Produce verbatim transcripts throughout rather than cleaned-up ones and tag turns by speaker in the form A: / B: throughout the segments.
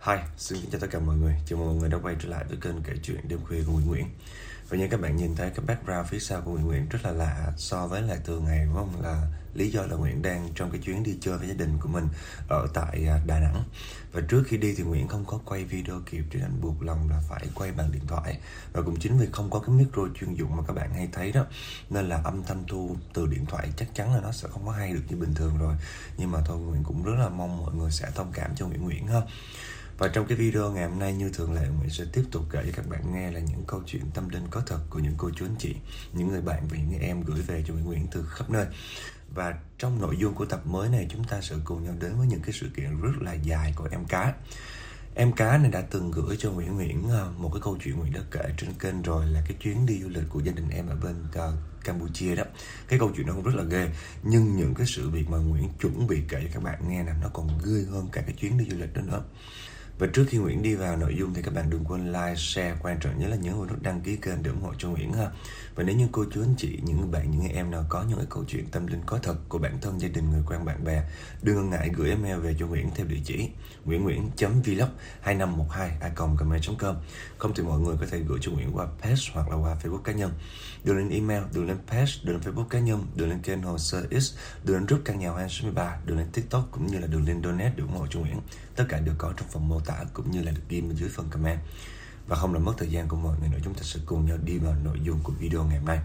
A: Hi, xin kính chào tất cả mọi người. Chào mừng mọi người đã quay trở lại với kênh kể chuyện đêm khuya của Nguyễn Nguyễn. Và như các bạn nhìn thấy cái background phía sau của Nguyễn Nguyễn rất là lạ so với lại thường ngày, đúng không? Là lý do là Nguyễn đang trong cái chuyến đi chơi với gia đình của mình ở tại Đà Nẵng. Và trước khi đi thì Nguyễn không có quay video kịp cho nên buộc lòng là phải quay bằng điện thoại. Và cũng chính vì không có cái micro chuyên dụng mà các bạn hay thấy đó, nên là âm thanh thu từ điện thoại chắc chắn là nó sẽ không có hay được như bình thường rồi. Nhưng mà thôi, Nguyễn cũng rất là mong mọi người sẽ thông cảm cho Nguyễn Nguyễn ha. Và trong cái video ngày hôm nay, như thường lệ, Nguyễn sẽ tiếp tục kể cho các bạn nghe là những câu chuyện tâm linh có thật của những cô chú anh chị, những người bạn và những người em gửi về cho Nguyễn Nguyễn từ khắp nơi. Và trong nội dung của tập mới này, chúng ta sẽ cùng nhau đến với những cái sự kiện rất là dài của em cá. Em cá này đã từng gửi cho Nguyễn Nguyễn một cái câu chuyện Nguyễn đã kể trên kênh rồi, là cái chuyến đi du lịch của gia đình em ở bên uh, Campuchia đó. Cái câu chuyện nó cũng rất là ghê, nhưng những cái sự việc mà Nguyễn chuẩn bị kể cho các bạn nghe là nó còn ghê hơn cả cái chuyến đi du lịch đó nữa. Và trước khi Nguyễn đi vào nội dung thì các bạn đừng quên like, share, quan trọng nhất là nhớ vào nút đăng ký kênh để ủng hộ cho Nguyễn ha. Và nếu như cô chú anh chị, những người bạn, những người em nào có những cái câu chuyện tâm linh có thật của bản thân, gia đình, người quen, bạn bè, đừng ngại gửi email về cho Nguyễn theo địa chỉ nguyễn nguyễn chấm vlog hai năm một hai a còng gmail chấm com. Không thì mọi người có thể gửi cho Nguyễn qua page hoặc là qua Facebook cá nhân. Đường lên email, đường lên page, đường lên Facebook cá nhân, đường lên kênh Hồ Sơ X, đường lên group căn nhà hai số mười ba, đường lên TikTok cũng như là đường lên donate để ủng hộ cho Nguyễn. Tất cả đều có trong phần mô tả cũng như là được ghi bên dưới phần comment. Và không làm mất thời gian của mọi người nữa, chúng ta sẽ cùng nhau đi vào nội dung của video ngày hôm nay.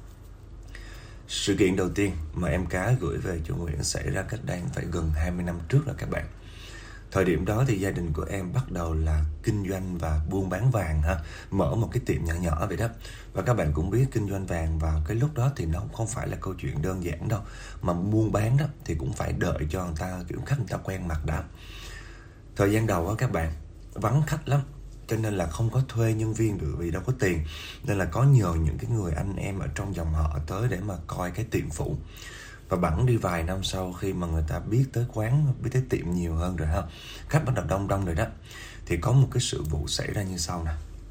A: Sự kiện đầu tiên mà em cá gửi về cho Nguyễn xảy ra cách đây phải gần hai mươi năm trước rồi các bạn. Thời điểm đó thì gia đình của em bắt đầu là kinh doanh và buôn bán vàng ha, mở một cái tiệm nhỏ nhỏ vậy đó. Và các bạn cũng biết kinh doanh vàng vào cái lúc đó thì nó không phải là câu chuyện đơn giản đâu, mà buôn bán đó thì cũng phải đợi cho người ta, kiểu khách người ta quen mặt đã. Thời gian đầu á các bạn, vắng khách lắm, cho nên là không có thuê nhân viên được vì đâu có tiền, nên là có nhờ những cái người anh em ở trong dòng họ tới để mà coi cái tiệm phụ. Và bẵng đi vài năm sau, khi mà người ta biết tới quán, biết tới tiệm nhiều hơn rồi ha, khách bắt đầu đông đông rồi đó, thì có một cái sự vụ xảy ra như sau nè.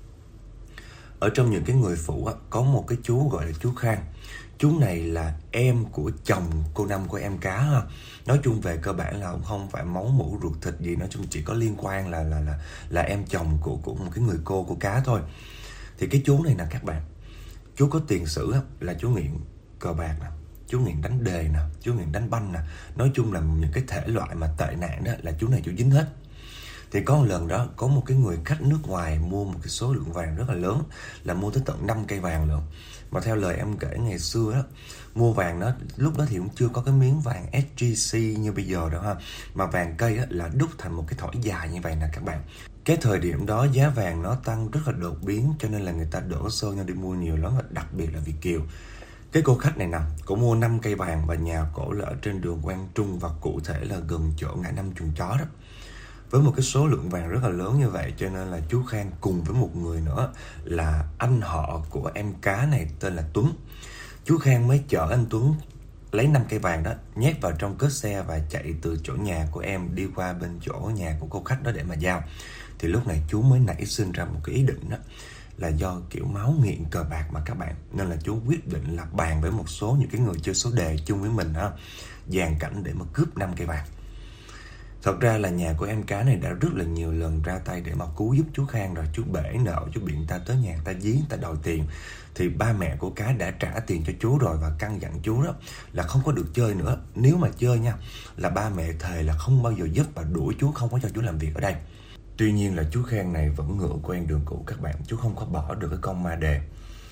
A: Ở trong những cái người phụ á, có một cái chú gọi là chú Khang. Chú này là em của chồng cô Năm của em cá ha. Nói chung về cơ bản là không phải máu mủ ruột thịt gì, nói chung chỉ có liên quan là là là là em chồng của của một cái người cô của cá thôi. Thì cái chú này nè các bạn, chú có tiền sử á, là chú nghiện cờ bạc nè, chú nghiện đánh đề nè, chú nghiện đánh banh nè. Nói chung là những cái thể loại mà tệ nạn đó là chú này chú dính hết. Thì có một lần đó, có một cái người khách nước ngoài mua một cái số lượng vàng rất là lớn, là mua tới tận năm cây vàng lượng. Mà theo lời em kể ngày xưa đó, mua vàng đó, lúc đó thì cũng chưa có cái miếng vàng ét gi xê như bây giờ đâu ha. Mà vàng cây đó là đúc thành một cái thỏi dài như vậy nè các bạn. Cái thời điểm đó giá vàng nó tăng rất là đột biến, cho nên là người ta đổ xô nhau đi mua nhiều lắm, và đặc biệt là Việt kiều. Cái cô khách này nè, cổ mua năm cây vàng và nhà cổ là ở trên đường Quang Trung, và cụ thể là gần chỗ ngã năm chuồng chó đó. Với một cái số lượng vàng rất là lớn như vậy, cho nên là chú Khang cùng với một người nữa là anh họ của em cá này tên là Tuấn. Chú Khang mới chở anh Tuấn lấy năm cây vàng đó, nhét vào trong cốp xe và chạy từ chỗ nhà của em đi qua bên chỗ nhà của cô khách đó để mà giao. Thì lúc này chú mới nảy sinh ra một cái ý định đó, là do kiểu máu nghiện cờ bạc mà các bạn, nên là chú quyết định là bàn với một số những cái người chơi số đề chung với mình ha, dàn cảnh để mà cướp năm cây vàng. Thật ra là nhà của em cá này đã rất là nhiều lần ra tay để mà cứu giúp chú Khang rồi. Chú bể nợ, chú bị người ta tới nhà người ta dí, người ta đòi tiền. Thì ba mẹ của cá đã trả tiền cho chú rồi, và căn dặn chú đó là không có được chơi nữa. Nếu mà chơi nha, là ba mẹ thề là không bao giờ giúp và đuổi chú, không có cho chú làm việc ở đây. Tuy nhiên là chú Khang này vẫn ngựa quen đường cũ các bạn, chú không có bỏ được cái con ma đề.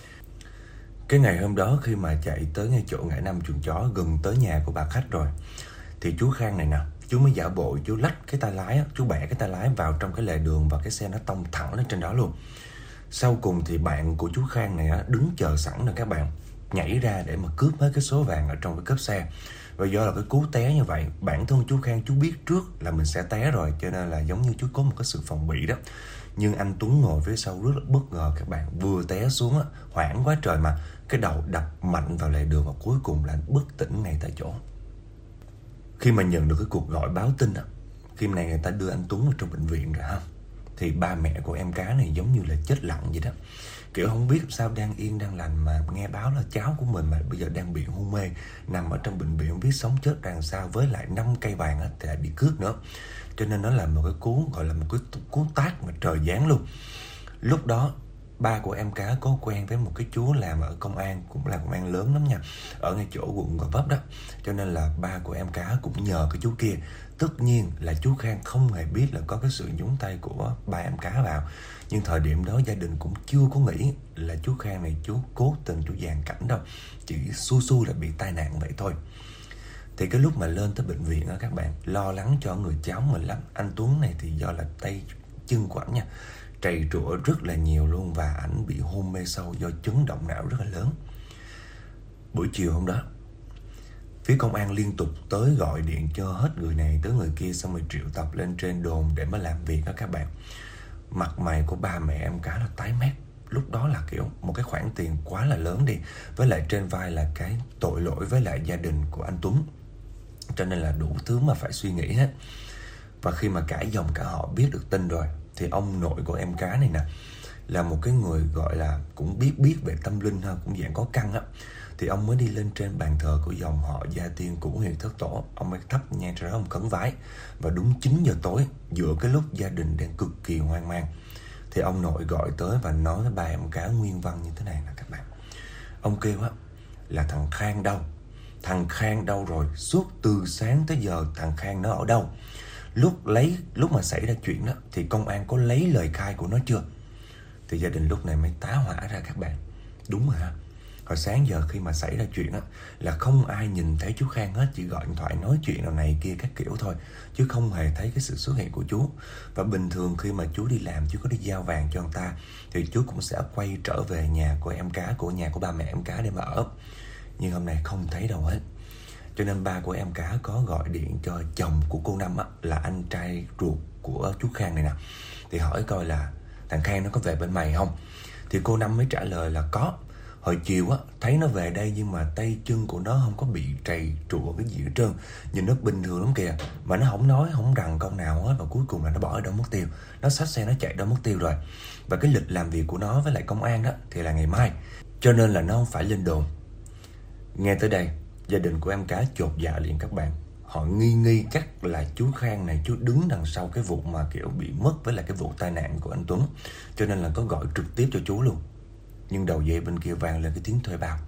A: Cái ngày hôm đó khi mà chạy tới ngay chỗ ngã năm chuồng chó gần tới nhà của bà khách rồi, thì chú Khang này nè, chú mới giả bộ chú lách cái tay lái, chú bẻ cái tay lái vào trong cái lề đường và cái xe nó tông thẳng lên trên đó luôn. Sau cùng thì bạn của chú Khang này đứng chờ sẵn rồi các bạn, nhảy ra để mà cướp hết cái số vàng ở trong cái cốp xe. Và do là cái cú té như vậy, bản thân chú Khang chú biết trước là mình sẽ té rồi, cho nên là giống như chú có một cái sự phòng bị đó. Nhưng anh Tuấn ngồi phía sau rất là bất ngờ các bạn, vừa té xuống á, hoảng quá trời mà cái đầu đập mạnh vào lề đường, và cuối cùng là bất tỉnh ngay tại chỗ. Khi mà nhận được cái cuộc gọi báo tin á, khi này người ta đưa anh Tuấn vào trong bệnh viện rồi ha, thì ba mẹ của em cá này giống như là chết lặng vậy đó. Kiểu không biết sao đang yên đang lành mà nghe báo là cháu của mình mà bây giờ đang bị hôn mê, nằm ở trong bệnh viện không biết sống chết ra làm sao, với lại năm cây vàng á thì lại bị cướp nữa. cho nên nó là một cái cú gọi là một cái cú tát mà trời giáng luôn. Lúc đó ba của em cá có quen với một cái chú làm ở công an, cũng là công an lớn lắm nha, ở ngay chỗ quận Gò Vấp đó. Cho nên là ba của em cá cũng nhờ cái chú kia. Tất nhiên là chú Khang không hề biết là có cái sự nhúng tay của ba em cá vào. Nhưng thời điểm đó gia đình cũng chưa có nghĩ là chú Khang này chú cố tình chú dàn cảnh đâu, chỉ xui xui là bị tai nạn vậy thôi. Thì cái lúc mà lên tới bệnh viện đó các bạn, lo lắng cho người cháu mình lắm. Anh Tuấn này thì do là tay chân của ảnh nha, trầy trụa rất là nhiều luôn, và ảnh bị hôn mê sâu do chấn động não rất là lớn. Buổi chiều hôm đó, phía công an liên tục tới gọi điện cho hết người này tới người kia, xong rồi triệu tập lên trên đồn để mà làm việc đó các bạn. Mặt mày của ba mẹ em cá là tái mét. Lúc đó là kiểu một cái khoản tiền quá là lớn đi, với lại trên vai là cái tội lỗi với lại gia đình của anh Tuấn, cho nên là đủ thứ mà phải suy nghĩ hết. Và khi mà cả dòng cả họ biết được tin rồi, thì ông nội của em cá này nè, là một cái người gọi là cũng biết biết về tâm linh ha, cũng dạng có căn á. Thì ông mới đi lên trên bàn thờ của dòng họ Gia Tiên Cửu Huyền Thất Tổ. Ông mới thắp nhang cho đó, ông khấn vái. Và đúng chín giờ tối, giữa cái lúc gia đình đang cực kỳ hoang mang, thì ông nội gọi tới và nói với ba em cá nguyên văn như thế này nè các bạn. Ông kêu á là thằng Khang đâu? Thằng Khang đâu rồi? Suốt từ sáng tới giờ thằng Khang nó ở đâu? Lúc lấy lúc mà xảy ra chuyện đó thì công an có lấy lời khai của nó chưa? Thì gia đình lúc này mới tá hỏa ra các bạn. Đúng rồi ha. Hồi sáng giờ khi mà xảy ra chuyện á, là không ai nhìn thấy chú Khang hết, chỉ gọi điện thoại nói chuyện nào này kia các kiểu thôi, chứ không hề thấy cái sự xuất hiện của chú. Và bình thường khi mà chú đi làm, chú có đi giao vàng cho người ta, thì chú cũng sẽ quay trở về nhà của em cá, của nhà của ba mẹ em cá để mà ở. Nhưng hôm nay không thấy đâu hết. Cho nên ba của em cá có gọi điện cho chồng của cô Năm á, là anh trai ruột của chú Khang này nè, thì hỏi coi là thằng Khang nó có về bên mày không. Thì cô Năm mới trả lời là có. Hồi chiều á, thấy nó về đây nhưng mà tay chân của nó không có bị trầy trụa cái gì hết trơn, nhìn nó bình thường lắm kìa. Mà nó không nói, không rằng câu nào hết, và cuối cùng là nó bỏ ở đâu mất tiêu. Nó xách xe nó chạy đâu mất tiêu rồi. Và cái lịch làm việc của nó với lại công an đó thì là ngày mai, cho nên là nó không phải lên đồn. Nghe tới đây, gia đình của em cá chột dạ liền các bạn. Họ nghi nghi chắc là chú Khang này chú đứng đằng sau cái vụ mà kiểu bị mất với lại cái vụ tai nạn của anh Tuấn, cho nên là có gọi trực tiếp cho chú luôn. Nhưng đầu dây bên kia vang lên cái tiếng thuê bao.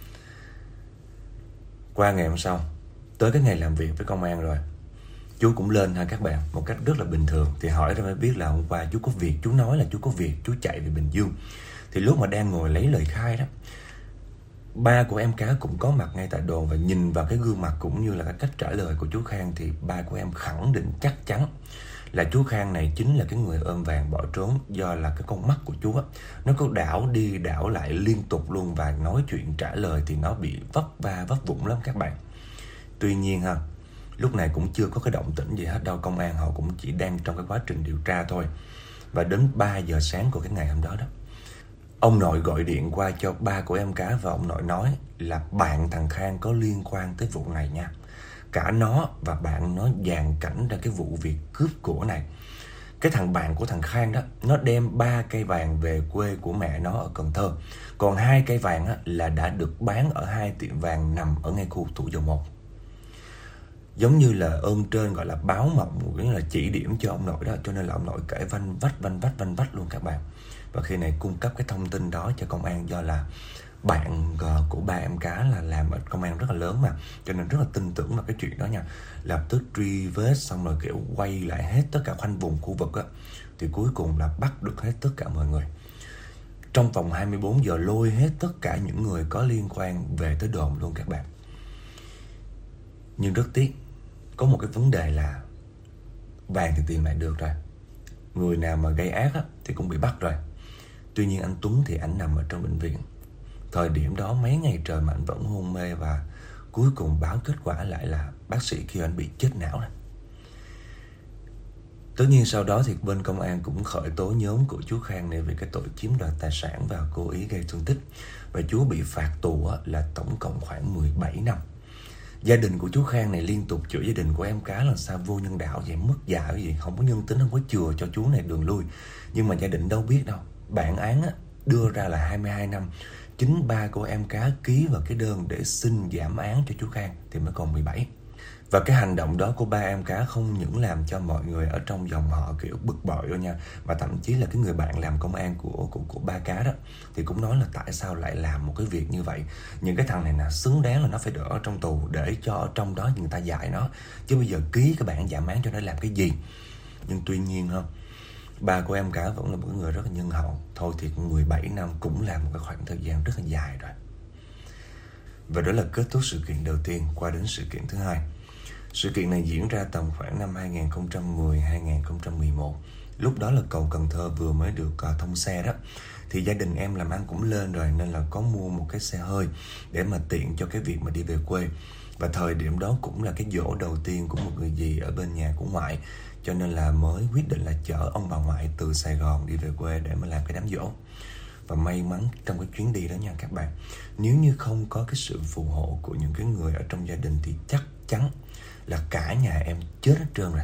A: Qua ngày hôm sau, tới cái ngày làm việc với công an rồi, chú cũng lên ha các bạn, một cách rất là bình thường. Thì hỏi ra mới biết là hôm qua chú có việc, chú nói là chú có việc, chú chạy về Bình Dương. Thì lúc mà đang ngồi lấy lời khai đó, ba của em cá cũng có mặt ngay tại đồn, và nhìn vào cái gương mặt cũng như là cái cách trả lời của chú Khang thì ba của em khẳng định chắc chắn là chú Khang này chính là cái người ôm vàng bỏ trốn. Do là cái con mắt của chú á, nó có đảo đi đảo lại liên tục luôn, và nói chuyện trả lời thì nó bị vấp va vấp vụng lắm các bạn. Tuy nhiên ha, lúc này cũng chưa có cái động tĩnh gì hết đâu, công an họ cũng chỉ đang trong cái quá trình điều tra thôi. Và đến ba giờ sáng của cái ngày hôm đó đó, ông nội gọi điện qua cho ba của em cá, và ông nội nói là bạn thằng Khang có liên quan tới vụ này nha. Cả nó và bạn nó dàn cảnh ra cái vụ việc cướp của này. Cái thằng bạn của thằng Khang đó, nó đem ba cây vàng về quê của mẹ nó ở Cần Thơ. Còn hai cây vàng á, là đã được bán ở hai tiệm vàng nằm ở ngay khu Thủ Dầu Một. Giống như là ơn trên gọi là báo mộng, cũng là chỉ điểm cho ông nội đó, cho nên là ông nội kể vanh vách vanh vách vanh vách luôn các bạn. Và khi này cung cấp cái thông tin đó cho công an, do là bạn của ba em cá là làm ở công an rất là lớn mà, cho nên rất là tin tưởng vào cái chuyện đó nha. Lập tức truy vết xong rồi kiểu quay lại hết tất cả khoanh vùng khu vực á, thì cuối cùng là bắt được hết tất cả mọi người. Trong vòng hai mươi bốn giờ lôi hết tất cả những người có liên quan về tới đồn luôn các bạn. Nhưng rất tiếc, có một cái vấn đề là vàng thì tìm lại được rồi, người nào mà gây ác á, thì cũng bị bắt rồi. Tuy nhiên anh Tuấn thì ảnh nằm ở trong bệnh viện. Thời điểm đó mấy ngày trời mà anh vẫn hôn mê, và cuối cùng báo kết quả lại là bác sĩ kêu anh bị chết não này. Tất nhiên sau đó thì bên công an cũng khởi tố nhóm của chú Khang này về cái tội chiếm đoạt tài sản và cố ý gây thương tích. Và chú bị phạt tù là tổng cộng khoảng mười bảy năm. Gia đình của chú Khang này liên tục chửi gia đình của em cá là sao vô nhân đạo vậy, mất dạ cái gì, không có nhân tính, không có chừa cho chú này đường lui. Nhưng mà gia đình đâu biết đâu, bản án á, đưa ra là hai mươi hai năm. Chính ba của em cá ký vào cái đơn để xin giảm án cho chú Khang thì mới còn mười bảy. Và cái hành động đó của ba em cá không những làm cho mọi người ở trong dòng họ kiểu bực bội đâu nha, mà thậm chí là cái người bạn làm công an của của của ba cá đó thì cũng nói là tại sao lại làm một cái việc như vậy. Những cái thằng này là xứng đáng là nó phải được ở trong tù để cho ở trong đó người ta dạy nó, chứ bây giờ ký cái bản giảm án cho nó làm cái gì. Nhưng tuy nhiên không, ba của em cá vẫn là một người rất là nhân hậu. Thôi thì mười bảy năm cũng là một cái khoảng thời gian rất là dài rồi. Và đó là kết thúc sự kiện đầu tiên. Qua đến sự kiện thứ hai. Sự kiện này diễn ra tầm khoảng năm hai nghìn không trăm mười đến hai nghìn không trăm mười một. Lúc đó là cầu Cần Thơ vừa mới được uh, thông xe đó. Thì gia đình em làm ăn cũng lên rồi, nên là có mua một cái xe hơi để mà tiện cho cái việc mà đi về quê. Và thời điểm đó cũng là cái giỗ đầu tiên của một người dì ở bên nhà của ngoại, cho nên là mới quyết định là chở ông bà ngoại từ Sài Gòn đi về quê để mà làm cái đám giỗ. Và may mắn trong cái chuyến đi đó nha các bạn, nếu như không có cái sự phù hộ của những cái người ở trong gia đình thì chắc chắn là cả nhà em chết hết trơn rồi.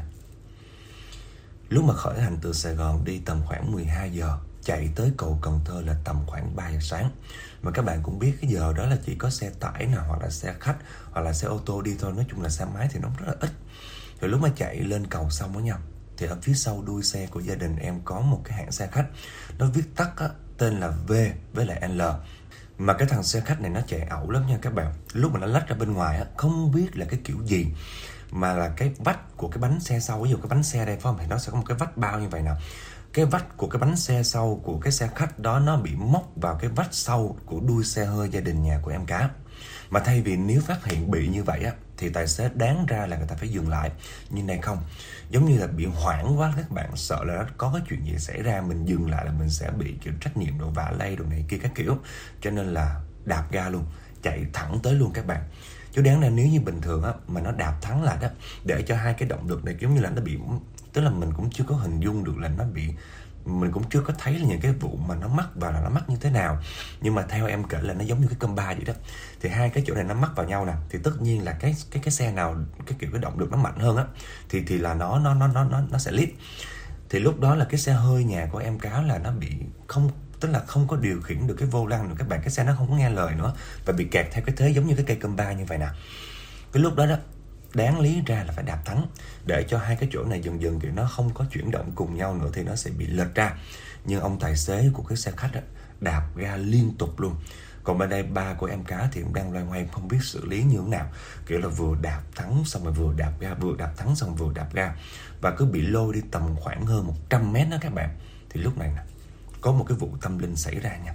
A: Lúc mà khởi hành từ Sài Gòn đi tầm khoảng mười hai giờ, chạy tới cầu Cần Thơ là tầm khoảng ba giờ sáng. Mà các bạn cũng biết cái giờ đó là chỉ có xe tải nào, hoặc là xe khách, hoặc là xe ô tô đi thôi. Nói chung là xe máy thì nó rất là ít. Rồi lúc mà chạy lên cầu xong đó nha, thì ở phía sau đuôi xe của gia đình em có một cái hãng xe khách. Nó viết tắt á, tên là V với lại L. Mà cái thằng xe khách này nó chạy ẩu lắm nha các bạn. Lúc mà nó lách ra bên ngoài á, không biết là cái kiểu gì, mà là cái vách của cái bánh xe sau, ví dụ cái bánh xe đây phải không, thì nó sẽ có một cái vách bao như vậy nè. Cái vách của cái bánh xe sau của cái xe khách đó nó bị móc vào cái vách sau của đuôi xe hơi gia đình nhà của em cá. Mà thay vì nếu phát hiện bị như vậy á, thì tài xế đáng ra là người ta phải dừng lại. Nhưng này không, giống như là bị hoảng quá, các bạn sợ là nó có cái chuyện gì xảy ra, mình dừng lại là mình sẽ bị kiểu trách nhiệm đồ vạ lây đồ này kia các kiểu. Cho nên là đạp ga luôn, chạy thẳng tới luôn các bạn. Chứ đáng ra nếu như bình thường á, mà nó đạp thắng lại đó, để cho hai cái động lực này giống như là nó bị, tức là mình cũng chưa có hình dung được là nó bị, mình cũng chưa có thấy là những cái vụ mà nó mắc vào là nó mắc như thế nào. Nhưng mà theo em kể là nó giống như cái cơm ba vậy đó. Thì hai cái chỗ này nó mắc vào nhau nè, thì tất nhiên là cái cái cái xe nào cái kiểu cái động lực nó mạnh hơn á, thì thì là nó nó nó nó nó nó sẽ lít. Thì lúc đó là cái xe hơi nhà của em cá là nó bị không, tức là không có điều khiển được cái vô lăng nữa các bạn. Cái xe nó không có nghe lời nữa và bị kẹt theo cái thế giống như cái cây cơm ba như vậy nè. Cái lúc đó đó, đáng lý ra là phải đạp thắng để cho hai cái chỗ này dần dần kiểu nó không có chuyển động cùng nhau nữa thì nó sẽ bị lệch ra. Nhưng ông tài xế của cái xe khách đó, đạp ga liên tục luôn. Còn bên đây ba của em cá thì cũng đang loay hoay không biết xử lý như thế nào. Kiểu là vừa đạp thắng xong rồi vừa đạp ga, vừa đạp thắng xong rồi vừa đạp ga. Và cứ bị lôi đi tầm khoảng hơn một trăm mét đó các bạn. Thì lúc này nè, có một cái vụ tâm linh xảy ra nha.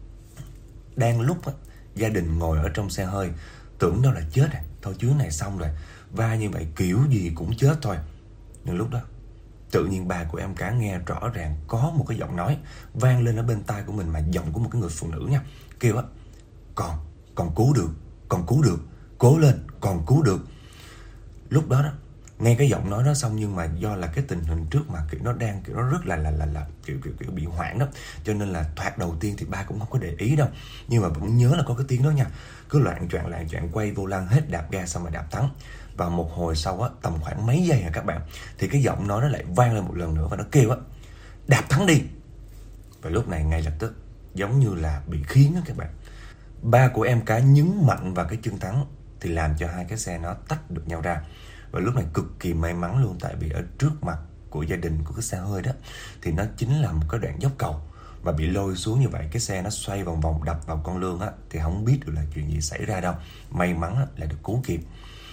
A: Đang lúc á, gia đình ngồi ở trong xe hơi, tưởng đâu là chết rồi, thôi chuyến này xong rồi, va như vậy kiểu gì cũng chết thôi. Nhưng lúc đó tự nhiên bà của em cá nghe rõ ràng có một cái giọng nói vang lên ở bên tai của mình, mà giọng của một cái người phụ nữ nha, kêu á: Còn, còn cứu được, còn cứu được, cố lên, còn cứu được. Lúc đó đó, nghe cái giọng nói đó xong, nhưng mà do là cái tình hình trước mà kiểu nó đang kiểu nó rất là là là là kiểu kiểu kiểu bị hoảng đó, cho nên là thoạt đầu tiên thì ba cũng không có để ý đâu, nhưng mà vẫn nhớ là có cái tiếng đó nha. Cứ loạn choạng loạn choạng quay vô lăng hết, đạp ga xong rồi đạp thắng. Và một hồi sau á, tầm khoảng mấy giây hả các bạn, thì cái giọng nói nó lại vang lên một lần nữa và nó kêu á: Đạp thắng đi. Và lúc này ngay lập tức giống như là bị khiến á các bạn, ba của em cá nhấn mạnh vào cái chân thắng thì làm cho hai cái xe nó tách được nhau ra. Và lúc này cực kỳ may mắn luôn, tại vì ở trước mặt của gia đình của cái xe hơi đó thì nó chính là một cái đoạn dốc cầu, và bị lôi xuống như vậy, cái xe nó xoay vòng vòng đập vào con lương á, thì không biết được là chuyện gì xảy ra đâu. May mắn á, là được cứu kịp.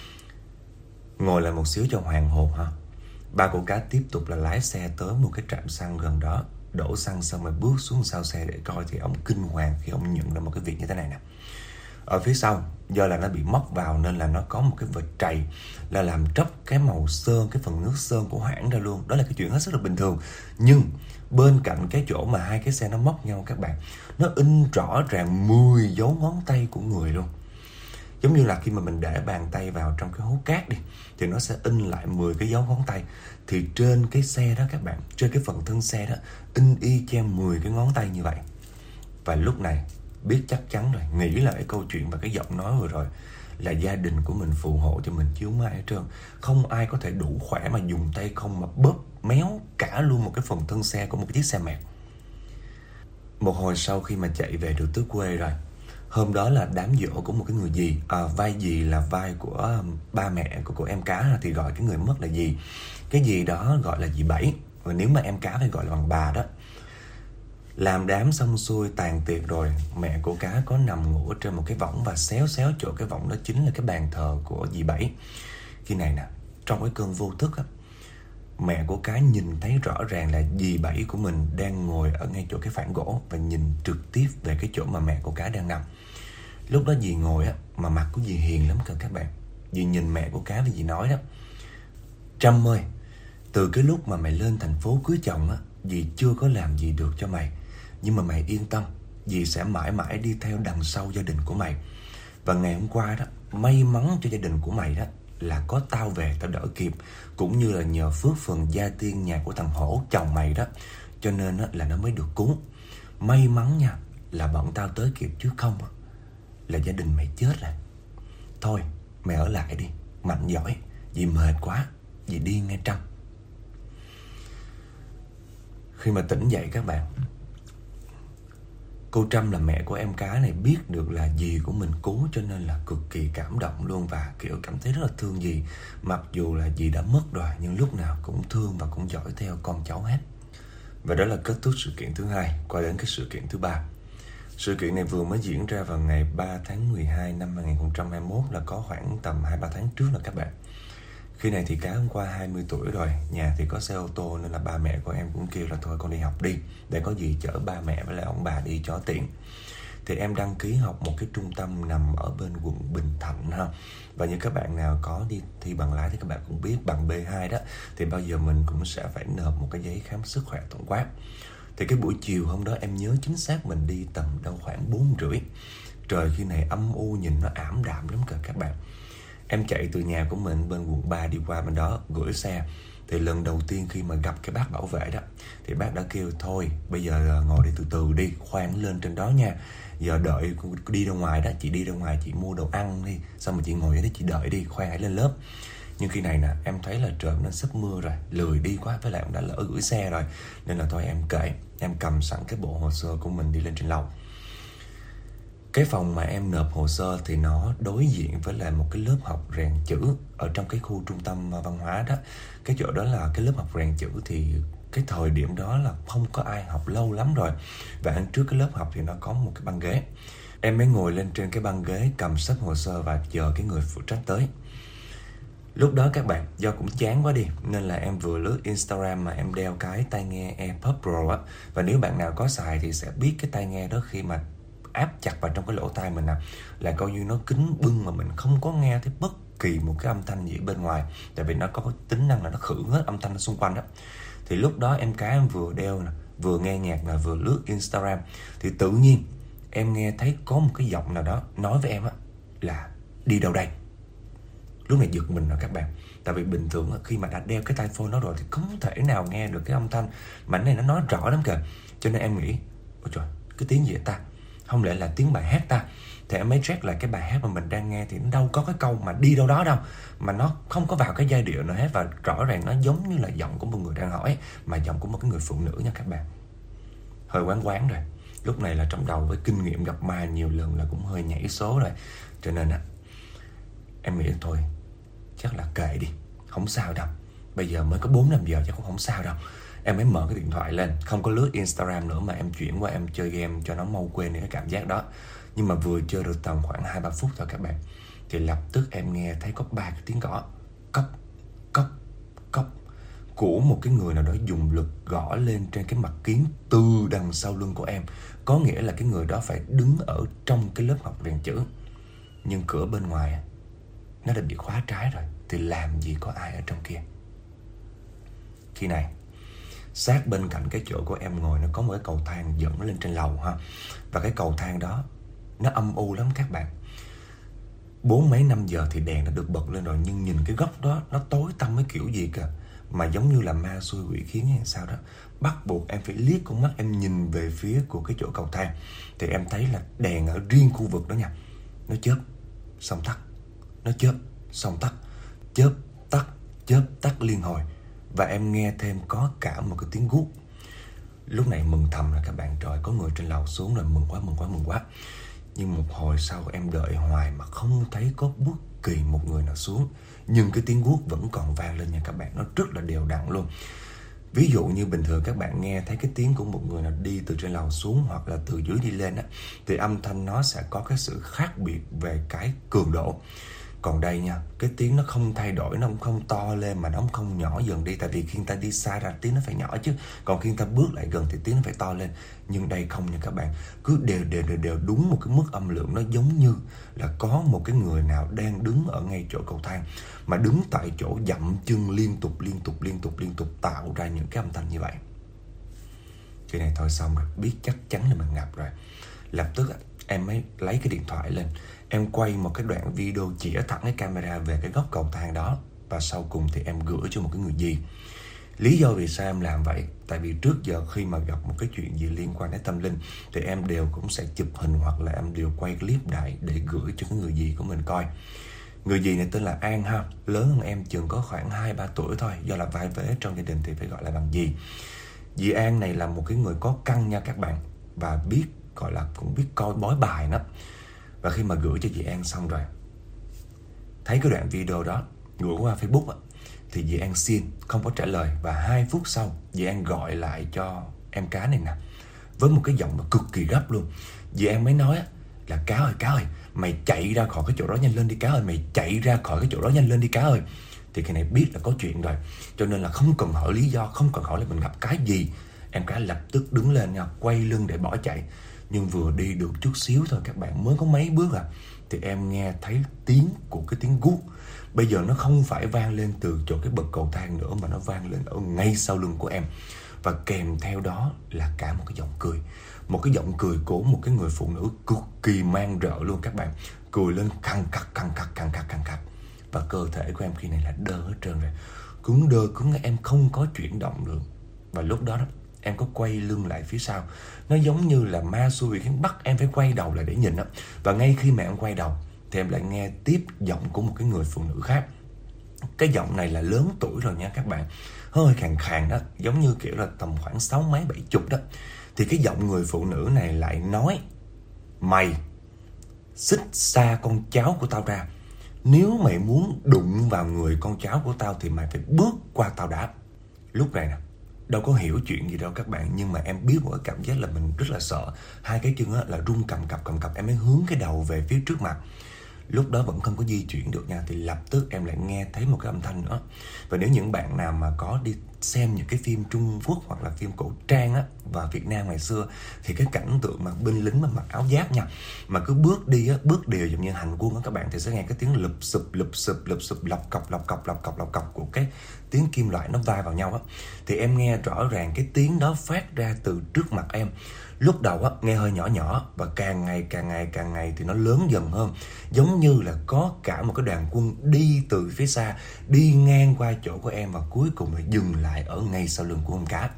A: Ngồi lại một xíu cho hoàn hồn ha. Ba của cá tiếp tục là lái xe tới một cái trạm xăng gần đó, đổ xăng xong rồi bước xuống sau xe để coi, thì ông kinh hoàng khi ông nhận ra một cái việc như thế này nè. Ở phía sau, do là nó bị móc vào nên là nó có một cái vệt trầy là làm tróc cái màu sơn, cái phần nước sơn của hãng ra luôn. Đó là cái chuyện hết sức là bình thường. Nhưng bên cạnh cái chỗ mà hai cái xe nó móc nhau các bạn, nó in rõ ràng mười dấu ngón tay của người luôn. Giống như là khi mà mình để bàn tay vào trong cái hố cát đi, thì nó sẽ in lại mười cái dấu ngón tay. Thì trên cái xe đó các bạn, trên cái phần thân xe đó, in y chang mười cái ngón tay như vậy. Và lúc này biết chắc chắn rồi, nghĩ lại cái câu chuyện và cái giọng nói vừa rồi là gia đình của mình phù hộ cho mình chiếu mai hết trơn. Không ai có thể đủ khỏe mà dùng tay không mà bóp méo cả luôn một cái phần thân xe của một cái chiếc xe mẹt. Một hồi sau khi mà chạy về được tới quê rồi, Hôm đó là đám giỗ của một cái người dì, à, vai dì là vai của ba mẹ của, của em cá, thì gọi cái người mất là dì. Cái dì đó gọi là dì Bảy, và nếu mà em cá phải gọi là bằng bà đó. Làm đám xong xuôi tàn tiệc rồi, mẹ của cá có nằm ngủ trên một cái võng, và xéo xéo chỗ cái võng đó chính là cái bàn thờ của dì Bảy. Khi này nè, trong cái cơn vô thức á, mẹ của cá nhìn thấy rõ ràng là dì Bảy của mình đang ngồi ở ngay chỗ cái phản gỗ và nhìn trực tiếp về cái chỗ mà mẹ của cá đang nằm. Lúc đó dì ngồi á, mà mặt của dì hiền lắm cơ các bạn. Dì nhìn mẹ của cá và dì nói đó: Trâm ơi, từ cái lúc mà mày lên thành phố cưới chồng á, dì chưa có làm gì được cho mày. Nhưng mà mày yên tâm, dì sẽ mãi mãi đi theo đằng sau gia đình của mày. Và ngày hôm qua đó, may mắn cho gia đình của mày đó là có tao về tao đỡ kịp, cũng như là nhờ phước phần gia tiên nhà của thằng Hổ chồng mày đó, cho nên đó là nó mới được cứu. May mắn nha, là bọn tao tới kịp, chứ không là gia đình mày chết rồi. Thôi mày ở lại đi, mạnh giỏi, dì mệt quá, dì đi nghe Trâm. Khi mà tỉnh dậy các bạn, cô Trâm là mẹ của em cá này biết được là dì của mình cứu, cho nên là cực kỳ cảm động luôn, và kiểu cảm thấy rất là thương dì. Mặc dù là dì đã mất rồi, nhưng lúc nào cũng thương và cũng dõi theo con cháu hết. Và đó là kết thúc sự kiện thứ hai. Qua đến cái sự kiện thứ ba. Sự kiện này vừa mới diễn ra vào ngày ba tháng mười hai năm hai nghìn không trăm hai mươi mốt, là có khoảng tầm hai ba tháng trước là các bạn. Khi này thì cá hôm qua hai mươi tuổi rồi, nhà thì có xe ô tô, nên là ba mẹ của em cũng kêu là thôi con đi học đi, để có gì chở ba mẹ với lại ông bà đi cho tiện. Thì em đăng ký học một cái trung tâm nằm ở bên quận Bình Thạnh ha. Và như các bạn nào có đi thi bằng lái thì các bạn cũng biết, bằng bê hai đó thì bao giờ mình cũng sẽ phải nộp một cái giấy khám sức khỏe tổng quát. Thì cái buổi chiều hôm đó em nhớ chính xác mình đi tầm đâu khoảng bốn rưỡi. Trời khi này âm u, nhìn nó ảm đạm lắm kìa các bạn. Em chạy từ nhà của mình bên quận ba đi qua bên đó gửi xe. Thì lần đầu tiên khi mà gặp cái bác bảo vệ đó, thì bác đã kêu thôi bây giờ ngồi đi từ từ đi, khoan lên trên đó nha. Giờ đợi đi ra ngoài đó, chị đi ra ngoài chị mua đồ ăn đi, xong rồi chị ngồi ở đây chị đợi đi, khoan hãy lên lớp. Nhưng khi này nè, em thấy là trời nó sắp mưa rồi, lười đi quá, với lại em đã lỡ gửi xe rồi, nên là thôi em kệ. Em cầm sẵn cái bộ hồ sơ của mình đi lên trên lầu. Cái phòng mà em nộp hồ sơ thì nó đối diện với lại một cái lớp học rèn chữ ở trong cái khu trung tâm văn hóa đó. Cái chỗ đó là cái lớp học rèn chữ, thì cái thời điểm đó là không có ai học lâu lắm rồi. Và ở trước cái lớp học thì nó có một cái băng ghế. Em mới ngồi lên trên cái băng ghế, cầm sách hồ sơ và chờ cái người phụ trách tới. Lúc đó các bạn, do cũng chán quá đi, nên là em vừa lướt Instagram mà em đeo cái tai nghe AirPods Pro á. Và nếu bạn nào có xài thì sẽ biết cái tai nghe đó khi mà áp chặt vào trong cái lỗ tai mình nè, là coi như nó kín bưng mà mình không có nghe thấy bất kỳ một cái âm thanh gì bên ngoài. Tại vì nó có cái tính năng là nó khử hết âm thanh xung quanh đó. Thì lúc đó em cá em vừa đeo nè, vừa nghe nhạc nè, vừa lướt Instagram, thì tự nhiên em nghe thấy có một cái giọng nào đó nói với em á là đi đâu đây. Lúc này giật mình rồi các bạn. Tại vì bình thường khi mà đã đeo cái tai phone đó rồi thì không thể nào nghe được cái âm thanh mà cái này nó nói rõ lắm kìa. Cho nên em nghĩ, ôi trời, cái tiếng gì vậy ta? Không lẽ là tiếng bài hát ta? Thì em mới check lại cái bài hát mà mình đang nghe, thì nó đâu có cái câu mà đi đâu đó đâu, mà nó không có vào cái giai điệu nào hết. Và rõ ràng nó giống như là giọng của một người đang hỏi, mà giọng của một cái người phụ nữ nha các bạn. Hơi quán quán rồi. Lúc này là trong đầu với kinh nghiệm gặp ma nhiều lần là cũng hơi nhảy số rồi. Cho nên á, em nghĩ thôi chắc là kệ đi, không sao đâu. Bây giờ mới có bốn năm giờ chắc cũng không sao đâu. Em mới mở cái điện thoại lên, không có lướt Instagram nữa mà em chuyển qua em chơi game cho nó mau quên đi cái cảm giác đó. Nhưng mà vừa chơi được tầm khoảng hai ba phút thôi các bạn, thì lập tức em nghe thấy có ba cái tiếng gõ cốc, cốc, cốc của một cái người nào đó dùng lực gõ lên trên cái mặt kiến từ đằng sau lưng của em. Có nghĩa là cái người đó phải đứng ở trong cái lớp học rèn chữ, nhưng cửa bên ngoài nó đã bị khóa trái rồi, thì làm gì có ai ở trong kia. Khi này sát bên cạnh cái chỗ của em ngồi nó có một cái cầu thang dẫn lên trên lầu ha. Và cái cầu thang đó nó âm u lắm các bạn. Bốn mấy năm giờ thì đèn đã được bật lên rồi, nhưng nhìn cái góc đó nó tối tăm cái kiểu gì kìa, mà giống như là ma xui quỷ khiến hay sao đó. Bắt buộc em phải liếc con mắt em nhìn về phía của cái chỗ cầu thang. Thì em thấy là đèn ở riêng khu vực đó nha, nó chớp xong tắt, nó chớp xong tắt, chớp tắt, chớp tắt liên hồi. Và em nghe thêm có cả một cái tiếng guốc. Lúc này mừng thầm là các bạn, trời, có người trên lầu xuống rồi, mừng quá, mừng quá, mừng quá. Nhưng một hồi sau em đợi hoài mà không thấy có bất kỳ một người nào xuống. Nhưng cái tiếng guốc vẫn còn vang lên nha các bạn. Nó rất là đều đặn luôn. Ví dụ như bình thường các bạn nghe thấy cái tiếng của một người nào đi từ trên lầu xuống hoặc là từ dưới đi lên á, thì âm thanh nó sẽ có cái sự khác biệt về cái cường độ. Còn đây nha, cái tiếng nó không thay đổi, nó cũng không to lên mà nó cũng không nhỏ dần đi. Tại vì khi người ta đi xa ra tiếng nó phải nhỏ chứ. Còn khi người ta bước lại gần thì tiếng nó phải to lên. Nhưng đây không nha các bạn. Cứ đều đều đều đều đúng một cái mức âm lượng. Nó giống như là có một cái người nào đang đứng ở ngay chỗ cầu thang, mà đứng tại chỗ dậm chân liên tục liên tục liên tục liên tục tạo ra những cái âm thanh như vậy. Cái này thôi xong rồi, biết chắc chắn là mình ngập rồi. Lập tức em mới lấy cái điện thoại lên, em quay một cái đoạn video chĩa thẳng cái camera về cái góc cầu thang đó. Và sau cùng thì em gửi cho một cái người gì. Lý do vì sao em làm vậy? Tại vì trước giờ khi mà gặp một cái chuyện gì liên quan đến tâm linh thì em đều cũng sẽ chụp hình hoặc là em đều quay clip lại để gửi cho cái người gì của mình coi. Người dì này tên là An ha, lớn hơn em chừng có khoảng hai ba tuổi thôi. Do là vai vế trong gia đình thì phải gọi là bằng dì. Dì An này là một cái người có căn nha các bạn. Và biết, gọi là cũng biết coi bói bài đó. Và khi mà gửi cho dì An xong rồi, thấy cái đoạn video đó gửi qua Facebook á, thì dì An xin không có trả lời. Và hai phút sau dì An gọi lại cho em cá này nè, với một cái giọng mà cực kỳ gấp luôn. Dì An mới nói là Cá ơi, Cá ơi, mày chạy ra khỏi cái chỗ đó nhanh lên đi Cá ơi, mày chạy ra khỏi cái chỗ đó nhanh lên đi Cá ơi. Thì cái này biết là có chuyện rồi, cho nên là không cần hỏi lý do, không cần hỏi là mình gặp cái gì. Em Cá lập tức đứng lên nha, quay lưng để bỏ chạy. Nhưng vừa đi được chút xíu thôi các bạn, mới có mấy bước à, thì em nghe thấy tiếng của cái tiếng guốc. Bây giờ nó không phải vang lên từ chỗ cái bậc cầu thang nữa, mà nó vang lên ở ngay sau lưng của em. Và kèm theo đó là cả một cái giọng cười. Một cái giọng cười của một cái người phụ nữ cực kỳ man rợ luôn các bạn. Cười lên khăng khắc khăng khắc khăng khắc khăng khắc. Và cơ thể của em khi này là đơ hết trơn rồi. Cứng đơ cứng, em không có chuyển động được. Và lúc đó đó em có quay lưng lại phía sau. Nó giống như là ma xui khiến bắt em phải quay đầu lại để nhìn đó. Và ngay khi mà em quay đầu thì em lại nghe tiếp giọng của một cái người phụ nữ khác. Cái giọng này là lớn tuổi rồi nha các bạn, hơi khàn khàn đó, giống như kiểu là tầm khoảng sáu mấy bảy chục đó. Thì cái giọng người phụ nữ này lại nói: mày xích xa con cháu của tao ra. Nếu mày muốn đụng vào người con cháu của tao thì mày phải bước qua tao đã. Lúc này nè, đâu có hiểu chuyện gì đâu các bạn, nhưng mà em biết một cái cảm giác là mình rất là sợ. Hai cái chân á là run cầm cập cầm cập, em mới hướng cái đầu về phía trước mặt. Lúc đó vẫn không có di chuyển được nha, thì lập tức em lại nghe thấy một cái âm thanh nữa. Và nếu những bạn nào mà có đi xem những cái phim Trung Quốc hoặc là phim cổ trang á, và Việt Nam ngày xưa, thì cái cảnh tượng mà binh lính mà mặc áo giáp nha, mà cứ bước đi á, bước đều giống như hành quân á các bạn, thì sẽ nghe cái tiếng lụp sụp lụp sụp lụp sụp lọc cọc lọc cọc lọc cọc lọc cọc của cái tiếng kim loại nó va vào nhau á. Thì em nghe rõ ràng cái tiếng đó phát ra từ trước mặt em. Lúc đầu á, nghe hơi nhỏ nhỏ, và càng ngày càng ngày càng ngày thì nó lớn dần hơn. Giống như là có cả một cái đoàn quân đi từ phía xa, đi ngang qua chỗ của em, và cuối cùng là dừng lại ở ngay sau lưng của con cá.